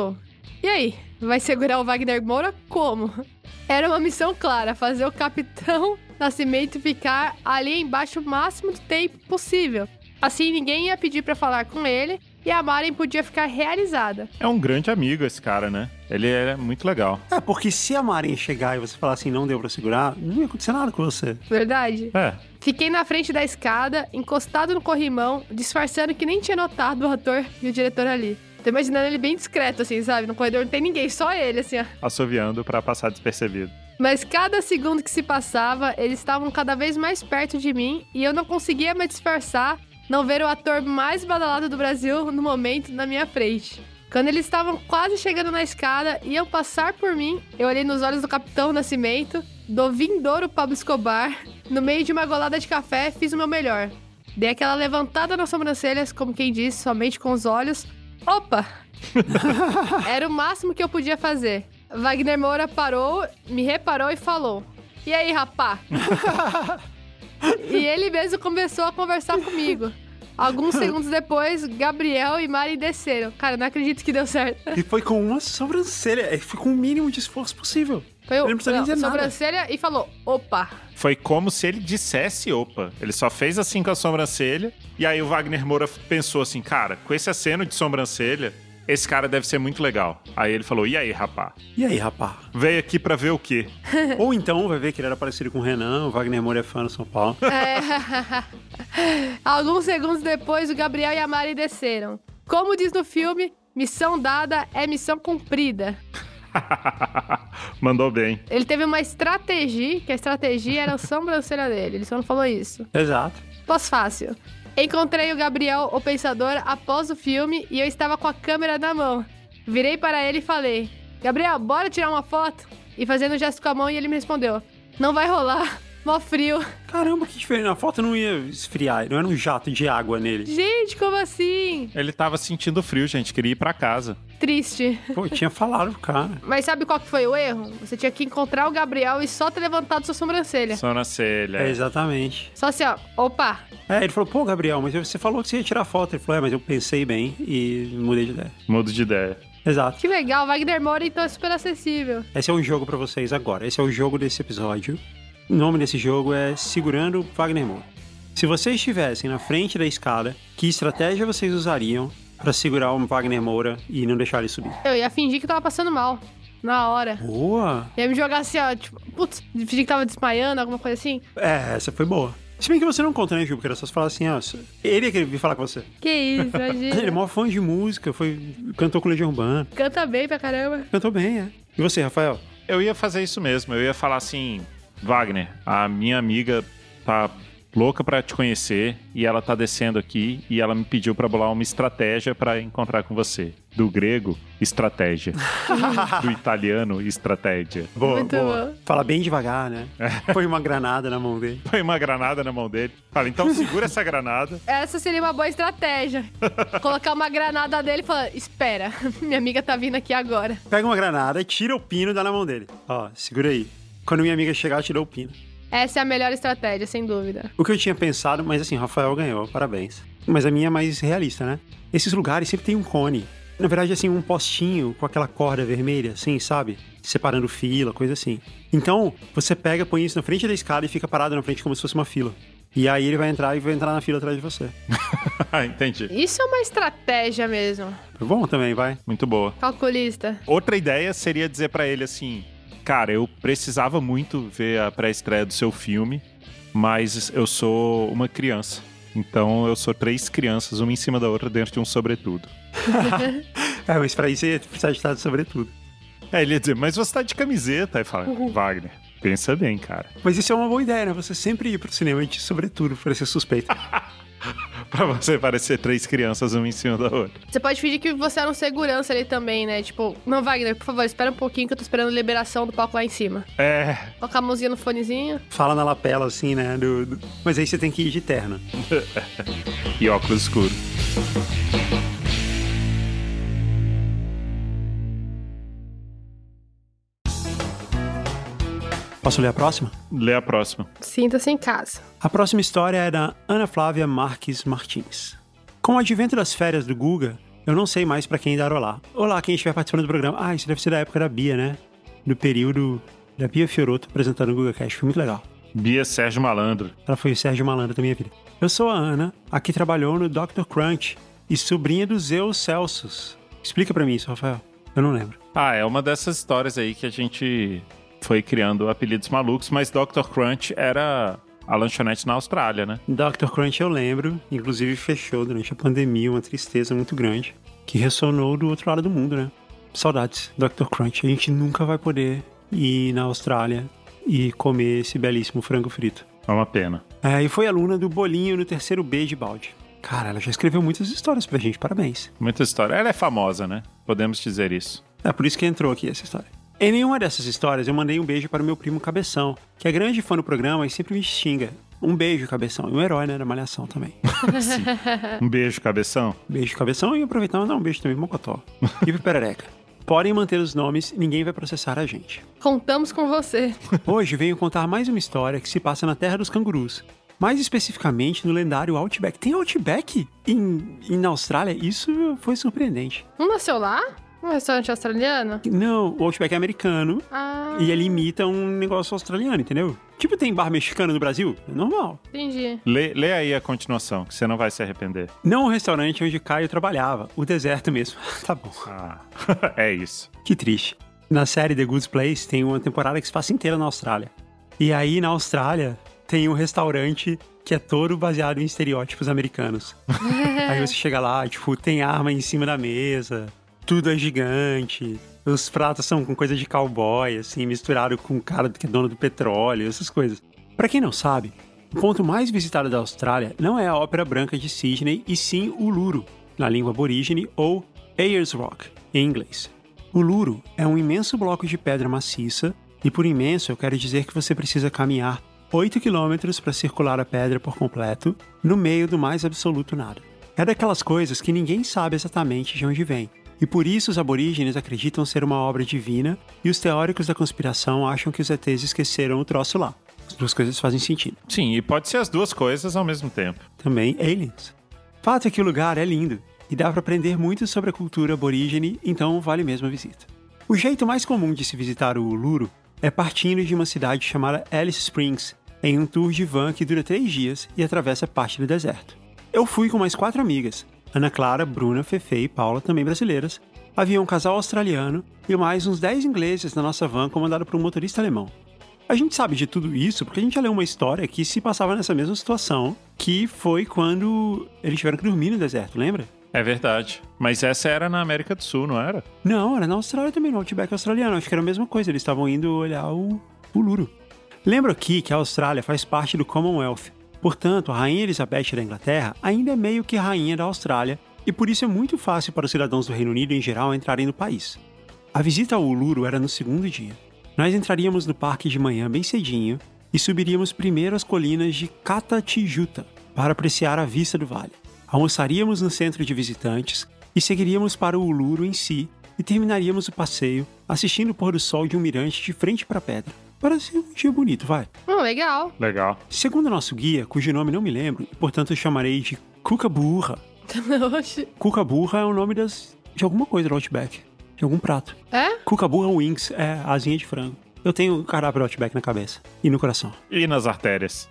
E aí, vai segurar o Wagner Moura como? Era uma missão clara, fazer o Capitão Nascimento ficar ali embaixo o máximo de tempo possível. Assim, ninguém ia pedir pra falar com ele e a Maren podia ficar realizada. É um grande amigo esse cara, né? Ele é muito legal. Porque se a Maren chegar e você falar assim, não deu pra segurar, não ia acontecer nada com você. Verdade? É. Fiquei na frente da escada, encostado no corrimão, disfarçando que nem tinha notado o ator e o diretor ali. Tô imaginando ele bem discreto, assim, sabe? No corredor não tem ninguém, só ele, assim, ó. Assoviando pra passar despercebido. Mas cada segundo que se passava, eles estavam cada vez mais perto de mim e eu não conseguia me disfarçar, não ver o ator mais badalado do Brasil no momento na minha frente. Quando eles estavam quase chegando na escada e iam passar por mim, eu olhei nos olhos do Capitão Nascimento, do vindouro Pablo Escobar, no meio de uma golada de café, fiz o meu melhor. Dei aquela levantada nas sobrancelhas, como quem diz, somente com os olhos. Opa! Era o máximo que eu podia fazer. Wagner Moura parou, me reparou e falou: "E aí, rapá?" E ele mesmo começou a conversar comigo. Alguns segundos depois, Gabriel e Mari desceram. Cara, não acredito que deu certo. E foi com uma sobrancelha. Foi com o mínimo de esforço possível. Foi Ele não precisa nem dizer nada. sobrancelha e falou: "Opa." Foi como se ele dissesse opa. Ele só fez assim com a sobrancelha. E aí o Wagner Moura pensou assim, cara, com esse aceno de sobrancelha, esse cara deve ser muito legal. Aí ele falou, e aí, rapá? E aí, rapá? Veio aqui pra ver o quê? Ou então vai ver que ele era parecido com o Renan, o Wagner Moura é fã do São Paulo. Alguns segundos depois, o Gabriel e a Mari desceram. Como diz no filme, missão dada é missão cumprida. Mandou bem. Ele teve uma estratégia, que a estratégia era a sobrancelha dele. Ele só não falou isso. Exato. Pós-fácil. Encontrei o Gabriel, o Pensador, após o filme e eu estava com a câmera na mão. Virei para ele e falei: "Gabriel, bora tirar uma foto?" E fazendo um gesto com a mão, e ele me respondeu: "Não vai rolar, mó frio." Caramba, que diferente. A foto não ia esfriar, não era um jato de água nele. Gente, como assim? Ele tava sentindo frio, gente, queria ir pra casa. Triste. Pô, tinha falado pro cara. Mas sabe qual que foi o erro? Você tinha que encontrar o Gabriel e só ter levantado sua sobrancelha. Sobrancelha. Exatamente. Só assim, ó, opa. Ele falou, pô, Gabriel, mas você falou que você ia tirar foto. Ele falou, mas eu pensei bem e mudei de ideia. Mudo de ideia. Exato. Que legal, Wagner Moura então é super acessível. Esse é um jogo pra vocês agora. Esse é o jogo desse episódio. O nome desse jogo é Segurando Wagner Moura. Se vocês estivessem na frente da escada, que estratégia vocês usariam pra segurar o Wagner Moura e não deixar ele subir? Eu ia fingir que tava passando mal. Na hora. Boa! Ia me jogar assim, ó, tipo, putz, fingir que tava desmaiando, alguma coisa assim. Essa foi boa. Se bem que você não conta, né, Ju? Porque era só falar assim, ó, ele ia querer vir falar com você. Que isso, imagina. Ele é maior fã de música, cantou com Legião Urbana. Canta bem pra caramba. Cantou bem, é. E você, Rafael? Eu ia fazer isso mesmo, eu ia falar assim, Wagner, a minha amiga tá louca pra te conhecer e ela tá descendo aqui e ela me pediu pra bolar uma estratégia pra encontrar com você. Do grego, estratégia. Do italiano, estratégia. Boa, Muito boa. bom. Fala bem devagar, né? Põe uma granada na mão dele. Põe uma granada na mão dele. Fala, então segura essa granada. Essa seria uma boa estratégia. Colocar uma granada dele e falar, espera, minha amiga tá vindo aqui agora. Pega uma granada, tira o pino e dá na mão dele. Ó, segura aí. Quando minha amiga chegar, tirou o pino. Essa é a melhor estratégia, sem dúvida. O que eu tinha pensado, mas assim, Rafael ganhou, parabéns. Mas a minha é mais realista, né? Esses lugares sempre tem um cone. Na verdade, assim, um postinho com aquela corda vermelha, assim, sabe? Separando fila, coisa assim. Então, você pega, põe isso na frente da escada e fica parado na frente como se fosse uma fila. E aí ele vai entrar na fila atrás de você. Entendi. Isso é uma estratégia mesmo. Foi bom também, vai. Muito boa. Calculista. Outra ideia seria dizer pra ele assim, cara, eu precisava muito ver a pré-estreia do seu filme, mas eu sou uma criança. Então eu sou 3 crianças, uma em cima da outra, dentro de um sobretudo. Mas pra isso você precisa estar de sobretudo. Ele ia dizer, mas você tá de camiseta. Aí fala, Wagner, pensa bem, cara. Mas isso é uma boa ideia, né? Você sempre ir pro cinema de sobretudo, pra ser suspeito. Pra você parecer 3 crianças, uma em cima da outra. Você pode fingir que você era um segurança ali também, né? Tipo, não, Wagner, por favor, espera um pouquinho que eu tô esperando a liberação do palco lá em cima. Colocar a mãozinha no fonezinho. Fala na lapela, assim, né? Mas aí você tem que ir de terno. E óculos escuros. Posso ler a próxima? Lê a próxima. Sinta-se em casa. A próxima história é da Ana Flávia Marques Martins. Com o advento das férias do Guga, Eu não sei mais pra quem dar olá. Olá, quem estiver participando do programa. Ah, isso deve ser da época da Bia, né? No período da Bia Fiorotto apresentando o GugaCast. Foi muito legal. Bia Sérgio Malandro. Ela foi o Sérgio Malandro da minha vida. Eu sou a Ana, aqui trabalhou no Dr. Crunch e sobrinha do Zeus Celsus. Explica pra mim isso, Rafael. Eu não lembro. É uma dessas histórias aí que a gente foi criando apelidos malucos, mas Dr. Crunch era a lanchonete na Austrália, né? Dr. Crunch eu lembro, inclusive fechou durante a pandemia, uma tristeza muito grande, que ressonou do outro lado do mundo, né? Saudades, Dr. Crunch. A gente nunca vai poder ir na Austrália e comer esse belíssimo frango frito. É uma pena. E foi aluna do Bolinho no 3º B de balde. Cara, ela já escreveu muitas histórias pra gente, parabéns. Muita história. Ela é famosa, né? Podemos dizer isso. É por isso que entrou aqui essa história. Em nenhuma dessas histórias eu mandei um beijo para o meu primo Cabeção, que é grande fã do programa e sempre me xinga. Um beijo, Cabeção. E um herói, né, da Malhação também. Sim. Um beijo, Cabeção. Beijo, Cabeção. E aproveitar e mandar um beijo também pro Mocotó. E pro Perereca. Podem manter os nomes, ninguém vai processar a gente. Contamos com você. Hoje venho contar mais uma história que se passa na Terra dos Cangurus. Mais especificamente no lendário Outback. Tem Outback na Austrália? Isso foi surpreendente. Não nasceu lá? Um restaurante australiano? Não, o Outback é americano. E ele imita um negócio australiano, entendeu? Tipo, tem bar mexicano no Brasil? É normal. Entendi. Lê aí a continuação, que você não vai se arrepender. Não o restaurante onde Caio trabalhava, o deserto mesmo. Tá bom. É isso. Que triste. Na série The Good Place tem uma temporada que se passa inteira na Austrália. E aí, na Austrália, tem um restaurante que é todo baseado em estereótipos americanos. Aí você chega lá, tipo, tem arma em cima da mesa, tudo é gigante, os pratos são com coisa de cowboy, assim, misturado com o cara que é dono do petróleo, essas coisas. Pra quem não sabe, o ponto mais visitado da Austrália não é a Ópera Branca de Sydney, e sim Uluru, na língua aborígene, ou Ayers Rock, em inglês. Uluru é um imenso bloco de pedra maciça, e por imenso eu quero dizer que você precisa caminhar 8 quilômetros para circular a pedra por completo, no meio do mais absoluto nada. É daquelas coisas que ninguém sabe exatamente de onde vem, e por isso os aborígenes acreditam ser uma obra divina, e os teóricos da conspiração acham que os ETs esqueceram o troço lá. As duas coisas fazem sentido. Sim, e pode ser as duas coisas ao mesmo tempo. Também aliens. Fato é que o lugar é lindo, e dá para aprender muito sobre a cultura aborígene, então vale mesmo a visita. O jeito mais comum de se visitar o Uluru é partindo de uma cidade chamada Alice Springs, em um tour de van que dura 3 dias e atravessa parte do deserto. Eu fui com mais 4 amigas, Ana Clara, Bruna, Fefe e Paula, também brasileiras. Havia um casal australiano e mais uns 10 ingleses na nossa van, comandado por um motorista alemão. A gente sabe de tudo isso porque a gente já leu uma história que se passava nessa mesma situação, que foi quando eles tiveram que dormir no deserto, lembra? É verdade. Mas essa era na América do Sul, não era? Não, era na Austrália também, no Outback australiano. Acho que era a mesma coisa, eles estavam indo olhar o Uluru. Lembro aqui que a Austrália faz parte do Commonwealth. Portanto, a Rainha Elizabeth da Inglaterra ainda é meio que rainha da Austrália, e por isso é muito fácil para os cidadãos do Reino Unido em geral entrarem no país. A visita ao Uluru era no 2º dia. Nós entraríamos no parque de manhã bem cedinho e subiríamos primeiro as colinas de Catatijuta para apreciar a vista do vale. Almoçaríamos no centro de visitantes e seguiríamos para o Uluru em si e terminaríamos o passeio assistindo o pôr do sol de um mirante de frente para a pedra. Parece um dia bonito, vai. Legal. Legal. Segundo nosso guia, cujo nome não me lembro, e portanto chamarei de Kookaburra. Kookaburra é o nome de alguma coisa do Outback. De algum prato. É? Kookaburra Wings é asinha de frango. Eu tenho cardápio do Outback na cabeça. E no coração. E nas artérias.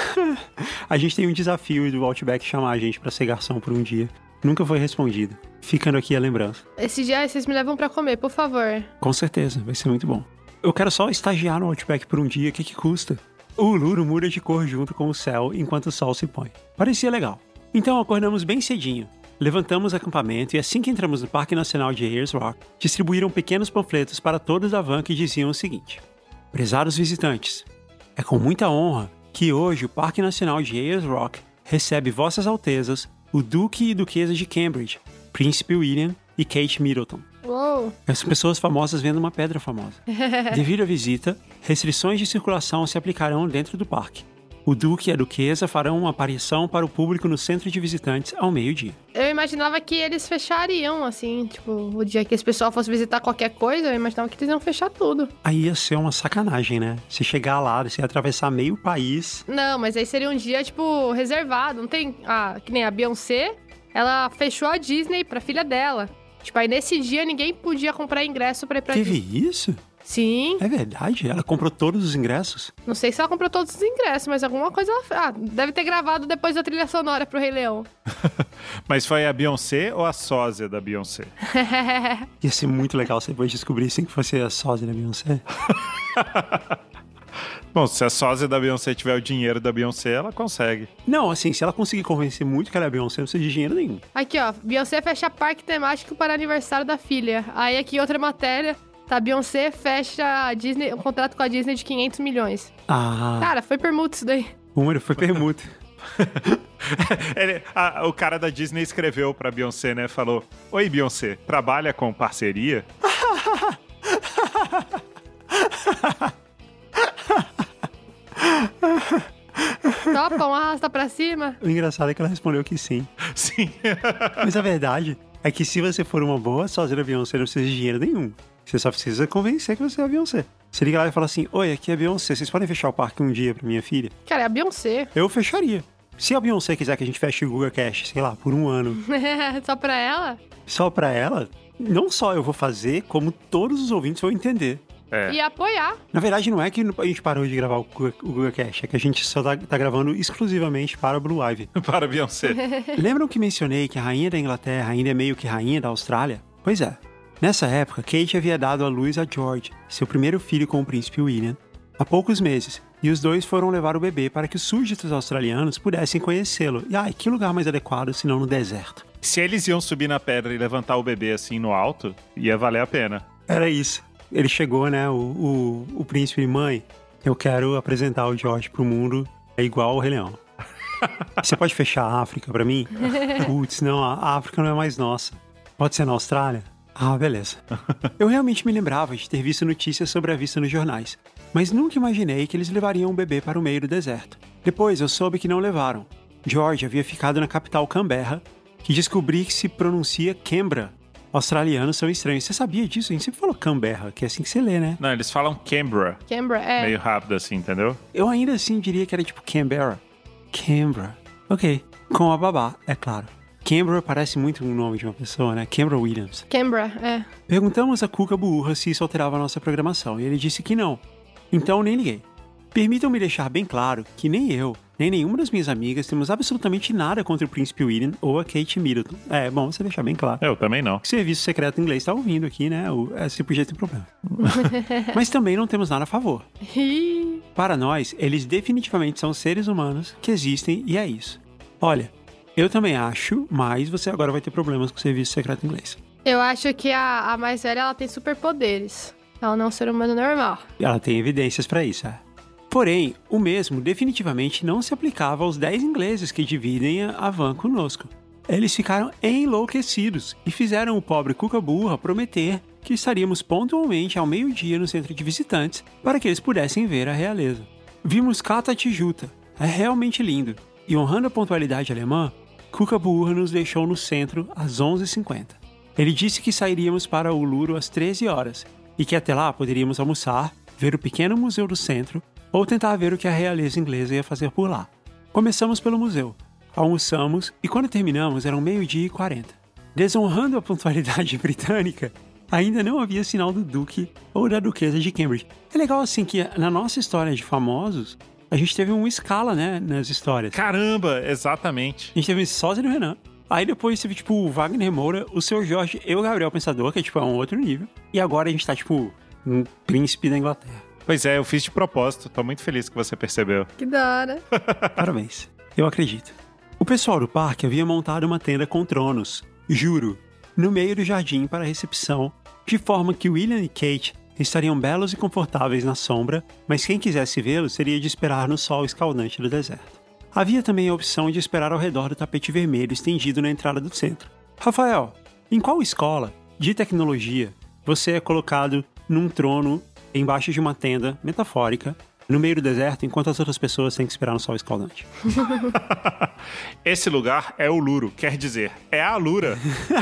A gente tem um desafio do Outback chamar a gente pra ser garçom por um dia. Nunca foi respondido. Ficando aqui a lembrança. Esse dia vocês me levam pra comer, por favor. Com certeza, vai ser muito bom. Eu quero só estagiar no Outback por um dia, o que custa? O Uluru muda de cor junto com o céu enquanto o sol se põe. Parecia legal. Então acordamos bem cedinho. Levantamos o acampamento e assim que entramos no Parque Nacional de Ayers Rock, distribuíram pequenos panfletos para todos da van que diziam o seguinte: prezados visitantes, é com muita honra que hoje o Parque Nacional de Ayers Rock recebe Vossas Altezas, o Duque e Duquesa de Cambridge, Príncipe William e Kate Middleton. Uou. As pessoas famosas vendo uma pedra famosa. Devido à visita, restrições de circulação se aplicarão dentro do parque. O Duque e a Duquesa farão uma aparição para o público no centro de visitantes ao meio-dia. Eu imaginava que eles fechariam, assim, tipo, o dia que esse pessoal fosse visitar qualquer coisa, eu imaginava que eles iam fechar tudo. Aí ia ser uma sacanagem, né? Se chegar lá, você ia atravessar meio país. Não, mas aí seria um dia, tipo, reservado. Não tem, que nem a Beyoncé ela fechou a Disney pra filha dela. Tipo, aí nesse dia ninguém podia comprar ingresso pra ir pra Teve Disney. isso? Sim. É verdade? Ela comprou todos os ingressos? Não sei se ela comprou todos os ingressos, mas alguma coisa ela fez. Ah, deve ter gravado depois da trilha sonora pro Rei Leão. Mas foi a Beyoncé ou a sósia da Beyoncé? Ia ser muito legal se depois descobrissem que fosse a sósia da Beyoncé. Bom, se a sósia da Beyoncé tiver o dinheiro da Beyoncé, ela consegue. Não, assim, se ela conseguir convencer muito que ela é Beyoncé, não precisa de dinheiro nenhum. Aqui, ó. Beyoncé fecha parque temático para aniversário da filha. Aí aqui outra matéria. Tá, Beyoncé fecha a Disney, um contrato com a Disney de 500 milhões. Ah, Cara, foi permuta isso daí. o número foi permuta. O cara da Disney escreveu pra Beyoncé, né? Falou: Oi, Beyoncé, trabalha com parceria? Topa, um arrasta pra cima. O engraçado é que ela respondeu que sim. Sim. Mas a verdade é que se você for uma boa sósia da Beyoncé, não precisa de dinheiro nenhum. Você só precisa convencer que você é a Beyoncé. Você liga lá e fala assim: Oi, aqui é a Beyoncé, vocês podem fechar o parque um dia pra minha filha? Cara, é a Beyoncé. Eu fecharia. Se a Beyoncé quiser que a gente feche o Guga Cash, sei lá, por um ano, Só pra ela? só pra ela, não só eu vou fazer, como todos os ouvintes vão entender. É. E apoiar. Na verdade, não é que a gente parou de gravar o Guga Cash, é que a gente só tá gravando exclusivamente para o Blue Ivy. Para a Beyoncé. Lembram que mencionei que a rainha da Inglaterra ainda é meio que rainha da Austrália? Pois é. Nessa época, Kate havia dado à luz a George, seu primeiro filho com o príncipe William, há poucos meses, e os dois foram levar o bebê para que os súditos australianos pudessem conhecê-lo. E que lugar mais adequado senão no deserto? Se eles iam subir na pedra e levantar o bebê assim no alto, ia valer a pena. Era isso. Ele chegou, né, o príncipe e mãe, eu quero apresentar o George pro mundo, é igual ao Rei Leão. Você pode fechar a África pra mim? Putz, não, a África não é mais nossa. Pode ser na Austrália? Ah, beleza. Eu realmente me lembrava de ter visto notícias sobre a vista nos jornais, mas nunca imaginei que eles levariam um bebê para o meio do deserto. Depois eu soube que não levaram. George havia ficado na capital Canberra, que descobri que se pronuncia Canberra. Australianos são estranhos. Você sabia disso? A gente sempre falou Canberra, que é assim que você lê, né? Não, eles falam Canberra. Canberra, é. Meio rápido assim, entendeu? Eu ainda assim diria que era tipo Canberra. Canberra. Ok. Com a babá, é claro. Canberra parece muito um nome de uma pessoa, né? Canberra Williams. Canberra, é. Perguntamos a Cuca Burra se isso alterava a nossa programação, e ele disse que não. Então nem liguei. Permitam-me deixar bem claro que nem eu, nem nenhuma das minhas amigas temos absolutamente nada contra o príncipe William ou a Kate Middleton. É bom você deixar bem claro. Eu também não. O serviço secreto inglês está ouvindo aqui, né? Esse tipo de gente tem problema. Mas também não temos nada a favor. Para nós, eles definitivamente são seres humanos que existem e é isso. Olha, eu também acho, mas você agora vai ter problemas com o serviço secreto inglês. Eu acho que a mais velha, ela tem superpoderes. Ela não é um ser humano normal. Ela tem evidências para isso, é. Porém, o mesmo definitivamente não se aplicava aos 10 ingleses que dividem a van conosco. Eles ficaram enlouquecidos e fizeram o pobre Cuca Burra prometer que estaríamos pontualmente ao meio-dia no centro de visitantes para que eles pudessem ver a realeza. Vimos Cata Tijuta, é realmente lindo, e honrando a pontualidade alemã, Cuca Burra nos deixou no centro às 11h50. Ele disse que sairíamos para o Luro às 13 horas e que até lá poderíamos almoçar, ver o pequeno museu do centro ou tentar ver o que a realeza inglesa ia fazer por lá. Começamos pelo museu, almoçamos e quando terminamos eram 12h40. Desonrando a pontualidade britânica, ainda não havia sinal do duque ou da duquesa de Cambridge. É legal assim que na nossa história de famosos, a gente teve uma escala, né, nas histórias. Caramba, exatamente. A gente teve Sósia do Renan, aí depois teve tipo o Wagner Moura, o Seu Jorge e o Gabriel Pensador, que é tipo um outro nível. E agora a gente tá tipo um príncipe da Inglaterra. Pois é, eu fiz de propósito. Tô muito feliz que você percebeu. Que da hora. Parabéns. Eu acredito. O pessoal do parque havia montado uma tenda com tronos, juro, no meio do jardim para a recepção, de forma que William e Kate estariam belos e confortáveis na sombra, mas quem quisesse vê-los seria de esperar no sol escaldante do deserto. Havia também a opção de esperar ao redor do tapete vermelho estendido na entrada do centro. Rafael, em qual escola de tecnologia você é colocado num trono embaixo de uma tenda metafórica, no meio do deserto, enquanto as outras pessoas têm que esperar no sol escaldante? Esse lugar é o Luro, quer dizer, é a Lura.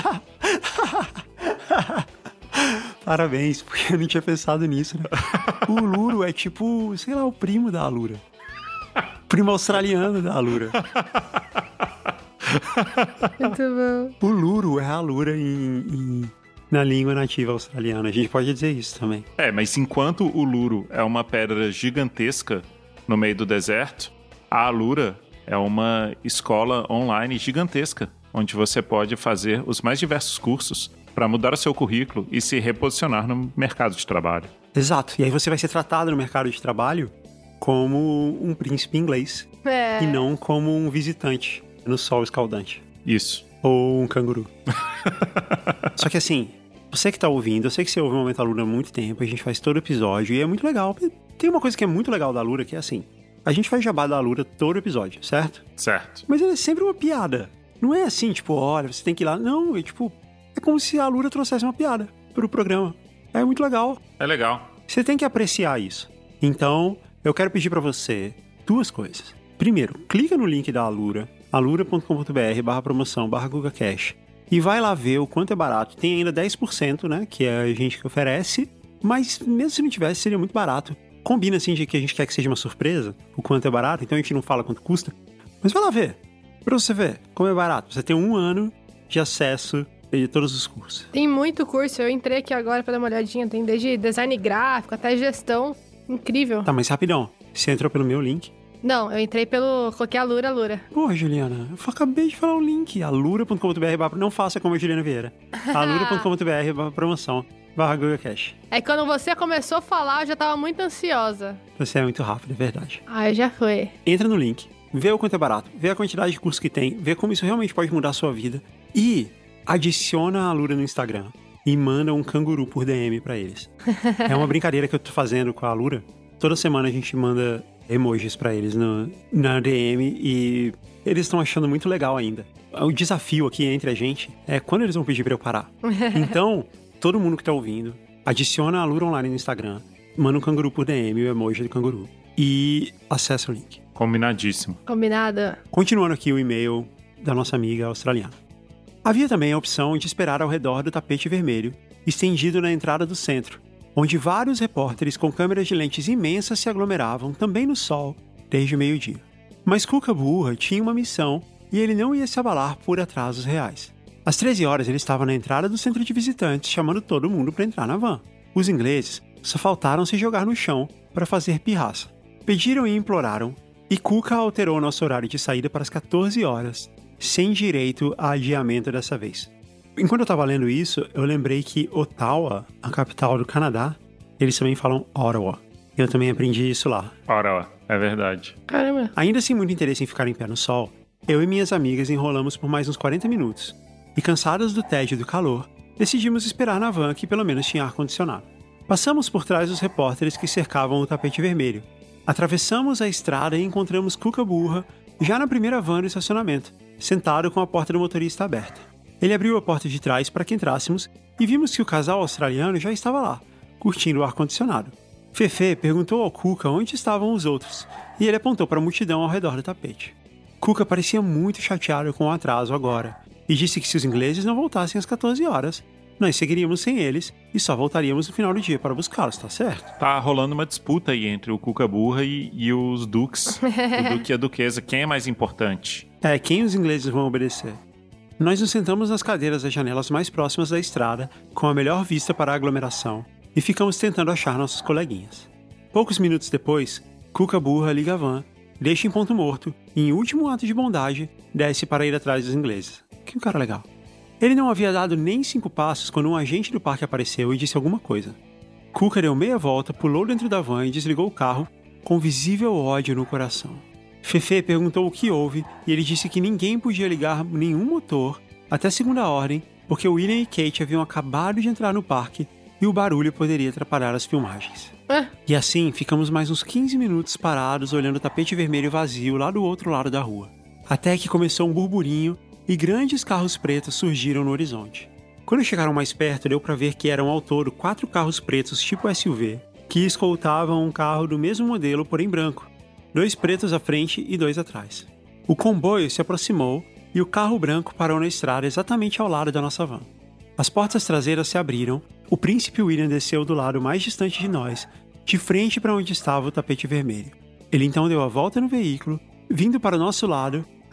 Parabéns, porque eu não tinha pensado nisso, né? O Luro é tipo, sei lá, o primo da Alura. Primo australiano da Alura. Muito bom. O luro é a lura na língua nativa australiana. A gente pode dizer isso também. Mas enquanto o luro é uma pedra gigantesca no meio do deserto, a alura é uma escola online gigantesca, onde você pode fazer os mais diversos cursos para mudar o seu currículo e se reposicionar no mercado de trabalho. Exato. E aí você vai ser tratado no mercado de trabalho como um príncipe inglês e não como um visitante no sol escaldante. Isso. Ou um canguru. Só que assim, você que tá ouvindo, eu sei que você ouve o Momento Alura há muito tempo, a gente faz todo episódio e é muito legal. Tem uma coisa que é muito legal da Alura, que é assim, a gente faz jabá da Alura todo episódio, certo? Certo. Mas ele é sempre uma piada. Não é assim, tipo, olha, você tem que ir lá. Não, é tipo, é como se a Alura trouxesse uma piada pro programa. É muito legal. É legal. Você tem que apreciar isso. Então, eu quero pedir pra você 2 coisas. Primeiro, clica no link da Alura, alura.com.br/promoção/GugaCash, e vai lá ver o quanto é barato. Tem ainda 10%, né, que é a gente que oferece, mas mesmo se não tivesse, seria muito barato. Combina, assim, de que a gente quer que seja uma surpresa, o quanto é barato, então a gente não fala quanto custa, mas vai lá ver, pra você ver como é barato. Você tem 1 ano de acesso de todos os cursos. Tem muito curso, eu entrei aqui agora pra dar uma olhadinha, tem desde design gráfico até gestão, incrível. Tá, mas rapidão, você entrou pelo meu link? Não, eu entrei coloquei Alura. Porra, Juliana, eu acabei de falar o link, alura.com.br, não faça como a Juliana Vieira, alura.com.br/promoção/GugaCash. Aí quando você começou a falar, eu já tava muito ansiosa. Você é muito rápido, é verdade. Aí já foi. Entra no link, vê o quanto é barato, vê a quantidade de cursos que tem, vê como isso realmente pode mudar a sua vida e adiciona a Alura no Instagram e manda um canguru por DM pra eles. É uma brincadeira que eu tô fazendo com a Alura. Toda semana a gente manda emojis pra eles na DM e eles estão achando muito legal ainda. O desafio aqui entre a gente é quando eles vão pedir pra eu parar. Então, todo mundo que tá ouvindo, adiciona a Alura Online no Instagram, manda um canguru por DM, o emoji do canguru, e acessa o link. Combinadíssimo. Combinado. Continuando aqui o e-mail da nossa amiga australiana. Havia também a opção de esperar ao redor do tapete vermelho, estendido na entrada do centro, onde vários repórteres com câmeras de lentes imensas se aglomeravam também no sol desde o meio-dia. Mas Cuca Burra tinha uma missão e ele não ia se abalar por atrasos reais. Às 13 horas ele estava na entrada do centro de visitantes chamando todo mundo para entrar na van. Os ingleses só faltaram se jogar no chão para fazer pirraça. Pediram e imploraram, e Cuca alterou nosso horário de saída para as 14 horas, sem direito a adiamento dessa vez. Enquanto eu estava lendo isso, eu lembrei que Ottawa, a capital do Canadá, eles também falam Ottawa. Eu também aprendi isso lá. Ora, é verdade. Caramba. Ainda sem muito interesse em ficar em pé no sol, eu e minhas amigas enrolamos por mais uns 40 minutos. E cansadas do tédio e do calor, decidimos esperar na van que pelo menos tinha ar-condicionado. Passamos por trás dos repórteres que cercavam o tapete vermelho. Atravessamos a estrada e encontramos Cuca Burra já na primeira van do estacionamento, sentado com a porta do motorista aberta. Ele abriu a porta de trás para que entrássemos e vimos que o casal australiano já estava lá, curtindo o ar-condicionado. Fefe perguntou ao Cuca onde estavam os outros, e ele apontou para a multidão ao redor do tapete. Cuca parecia muito chateado com o atraso agora, e disse que se os ingleses não voltassem às 14 horas, nós seguiríamos sem eles e só voltaríamos no final do dia para buscá-los, tá certo? Tá rolando uma disputa aí entre o Cuca Burra e os duques. O duque e a duquesa. Quem é mais importante? Quem os ingleses vão obedecer? Nós nos sentamos nas cadeiras das janelas mais próximas da estrada, com a melhor vista para a aglomeração, e ficamos tentando achar nossos coleguinhas. Poucos minutos depois, Cuca Burra liga a van, deixa em ponto morto e, em último ato de bondade, desce para ir atrás dos ingleses. Que cara legal. Ele não havia dado nem 5 passos quando um agente do parque apareceu e disse alguma coisa. Cuca deu meia volta, pulou dentro da van e desligou o carro, com visível ódio no coração. Fefe perguntou o que houve e ele disse que ninguém podia ligar nenhum motor até segunda ordem, porque William e Kate haviam acabado de entrar no parque e o barulho poderia atrapalhar as filmagens. E assim, ficamos mais uns 15 minutos parados olhando o tapete vermelho vazio lá do outro lado da rua. Até que começou um burburinho e grandes carros pretos surgiram no horizonte. Quando chegaram mais perto, deu para ver que eram ao todo 4 carros pretos tipo SUV, que escoltavam um carro do mesmo modelo, porém branco. 2 pretos à frente e 2 atrás. O comboio se aproximou e o carro branco parou na estrada exatamente ao lado da nossa van. As portas traseiras se abriram, o príncipe William desceu do lado mais distante de nós, de frente para onde estava o tapete vermelho. Ele então deu a volta no veículo, vindo para o nosso lado,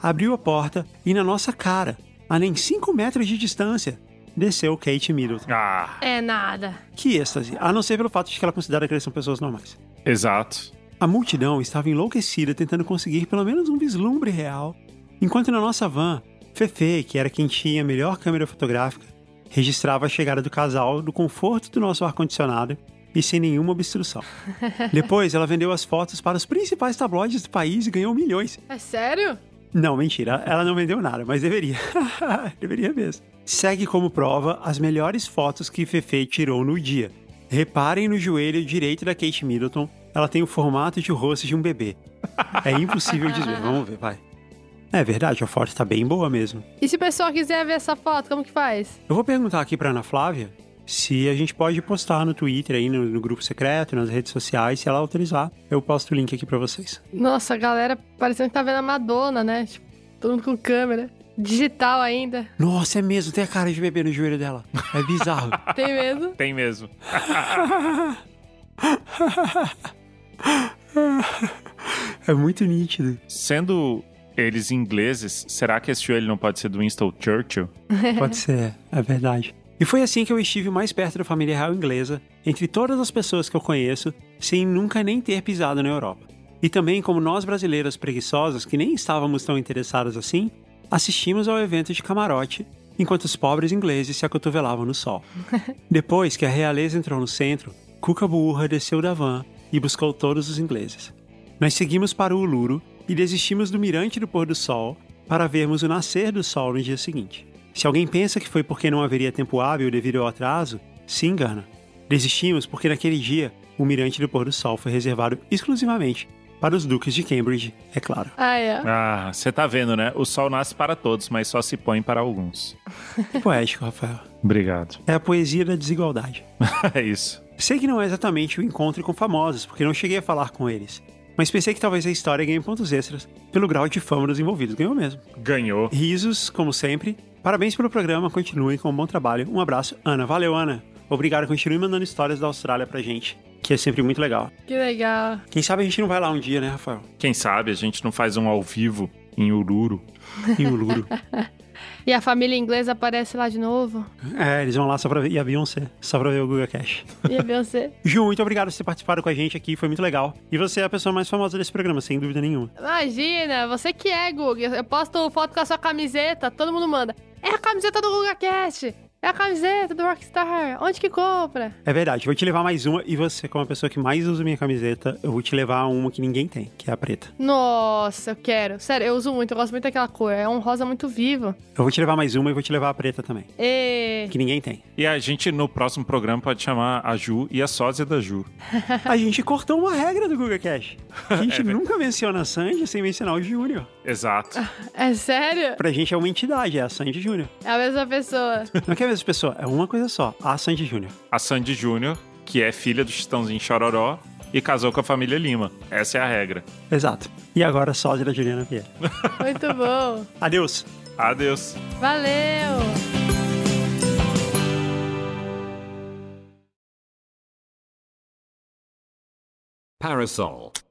abriu a porta e na nossa cara, a nem 5 metros de distância, desceu Kate Middleton. Ah, É nada. Que êxtase, a não ser pelo fato de que ela considera que eles são pessoas normais. exato. A multidão estava enlouquecida tentando conseguir pelo menos um vislumbre real, enquanto na nossa van, Fefe, que era quem tinha a melhor câmera fotográfica, registrava a chegada do casal no conforto do nosso ar-condicionado e sem nenhuma obstrução. Depois, ela vendeu as fotos para os principais tabloides do país e ganhou milhões. É sério? Não, mentira, ela não vendeu nada, mas deveria. Deveria mesmo. Segue como prova as melhores fotos que Fefe tirou no dia. Reparem no joelho direito da Kate Middleton, ela tem o formato de rosto de um bebê. É impossível dizer, vamos ver, vai. É verdade, a foto tá bem boa mesmo. E se o pessoal quiser ver essa foto, como que faz? Eu vou perguntar aqui pra Ana Flávia se a gente pode postar no Twitter aí, no grupo secreto, nas redes sociais, se ela autorizar. Eu posto o link aqui pra vocês. Nossa, a galera parecendo que tá vendo a Madonna, né? Tipo, todo mundo com câmera. Digital ainda. Nossa, é mesmo, tem a cara de bebê no joelho dela. É bizarro. Tem mesmo? Tem mesmo. É muito nítido. Sendo eles ingleses, será que esse joelho não pode ser do Winston Churchill? Pode ser, é verdade. E foi assim que eu estive mais perto da família real inglesa, entre todas as pessoas que eu conheço, sem nunca nem ter pisado na Europa. E também como nós brasileiras preguiçosas, que nem estávamos tão interessadas assim, assistimos ao evento de camarote, enquanto os pobres ingleses se acotovelavam no sol. Depois que a realeza entrou no centro, Kookaburra desceu da van e buscou todos os ingleses. Nós seguimos para o Uluru e desistimos do mirante do pôr do sol para vermos o nascer do sol no dia seguinte. Se alguém pensa que foi porque não haveria tempo hábil devido ao atraso, se engana. Desistimos porque naquele dia o mirante do pôr do sol foi reservado exclusivamente para os duques de Cambridge, é claro. Ah, é. Ah, você tá vendo, né? O sol nasce para todos, mas só se põe para alguns. Poético, Rafael. Obrigado. É a poesia da desigualdade. É isso. Sei que não é exatamente o encontro com famosos, porque não cheguei a falar com eles. Mas pensei que talvez a história ganhe pontos extras pelo grau de fama dos envolvidos. Ganhou mesmo. Ganhou. Risos, como sempre. Parabéns pelo programa, continuem com um bom trabalho. Um abraço, Ana. Valeu, Ana. Obrigado, continue mandando histórias da Austrália pra gente, que é sempre muito legal. Que legal. Quem sabe a gente não vai lá um dia, né, Rafael? Quem sabe a gente não faz um ao vivo em Uluru. Em Uluru. E a família inglesa aparece lá de novo. É, eles vão lá só pra ver. E a Beyoncé, só pra ver o Guga Cash. E a Beyoncé. Ju, muito obrigado por ter participado com a gente aqui, foi muito legal. E você é a pessoa mais famosa desse programa, sem dúvida nenhuma. Imagina, você que é, Guga. Eu posto foto com a sua camiseta, todo mundo manda. É a camiseta do GugaCast. É a camiseta do Rockstar. Onde que compra? É verdade, vou te levar mais uma. E você, como a pessoa que mais usa minha camiseta, eu vou te levar uma que ninguém tem, que é a preta. Nossa, eu quero. Sério, eu uso muito, eu gosto muito daquela cor. É um rosa muito vivo. Eu vou te levar mais uma e vou te levar a preta também, E... que ninguém tem. E a gente, no próximo programa, pode chamar a Ju e a sósia da Ju. A gente cortou uma regra do Guga Cash. A gente nunca menciona a Sandy sem mencionar o Júnior. Exato. É sério? Pra gente é uma entidade, é a Sandy Júnior. É a mesma pessoa. Não é que é a mesma pessoa, é uma coisa só, a Sandy Júnior. A Sandy Júnior, que é filha do Chitãozinho Chororó e casou com a família Lima. Essa é a regra. Exato. E agora sósia da Juliana Vieira. Muito bom. Adeus. Adeus. Valeu. Parasol.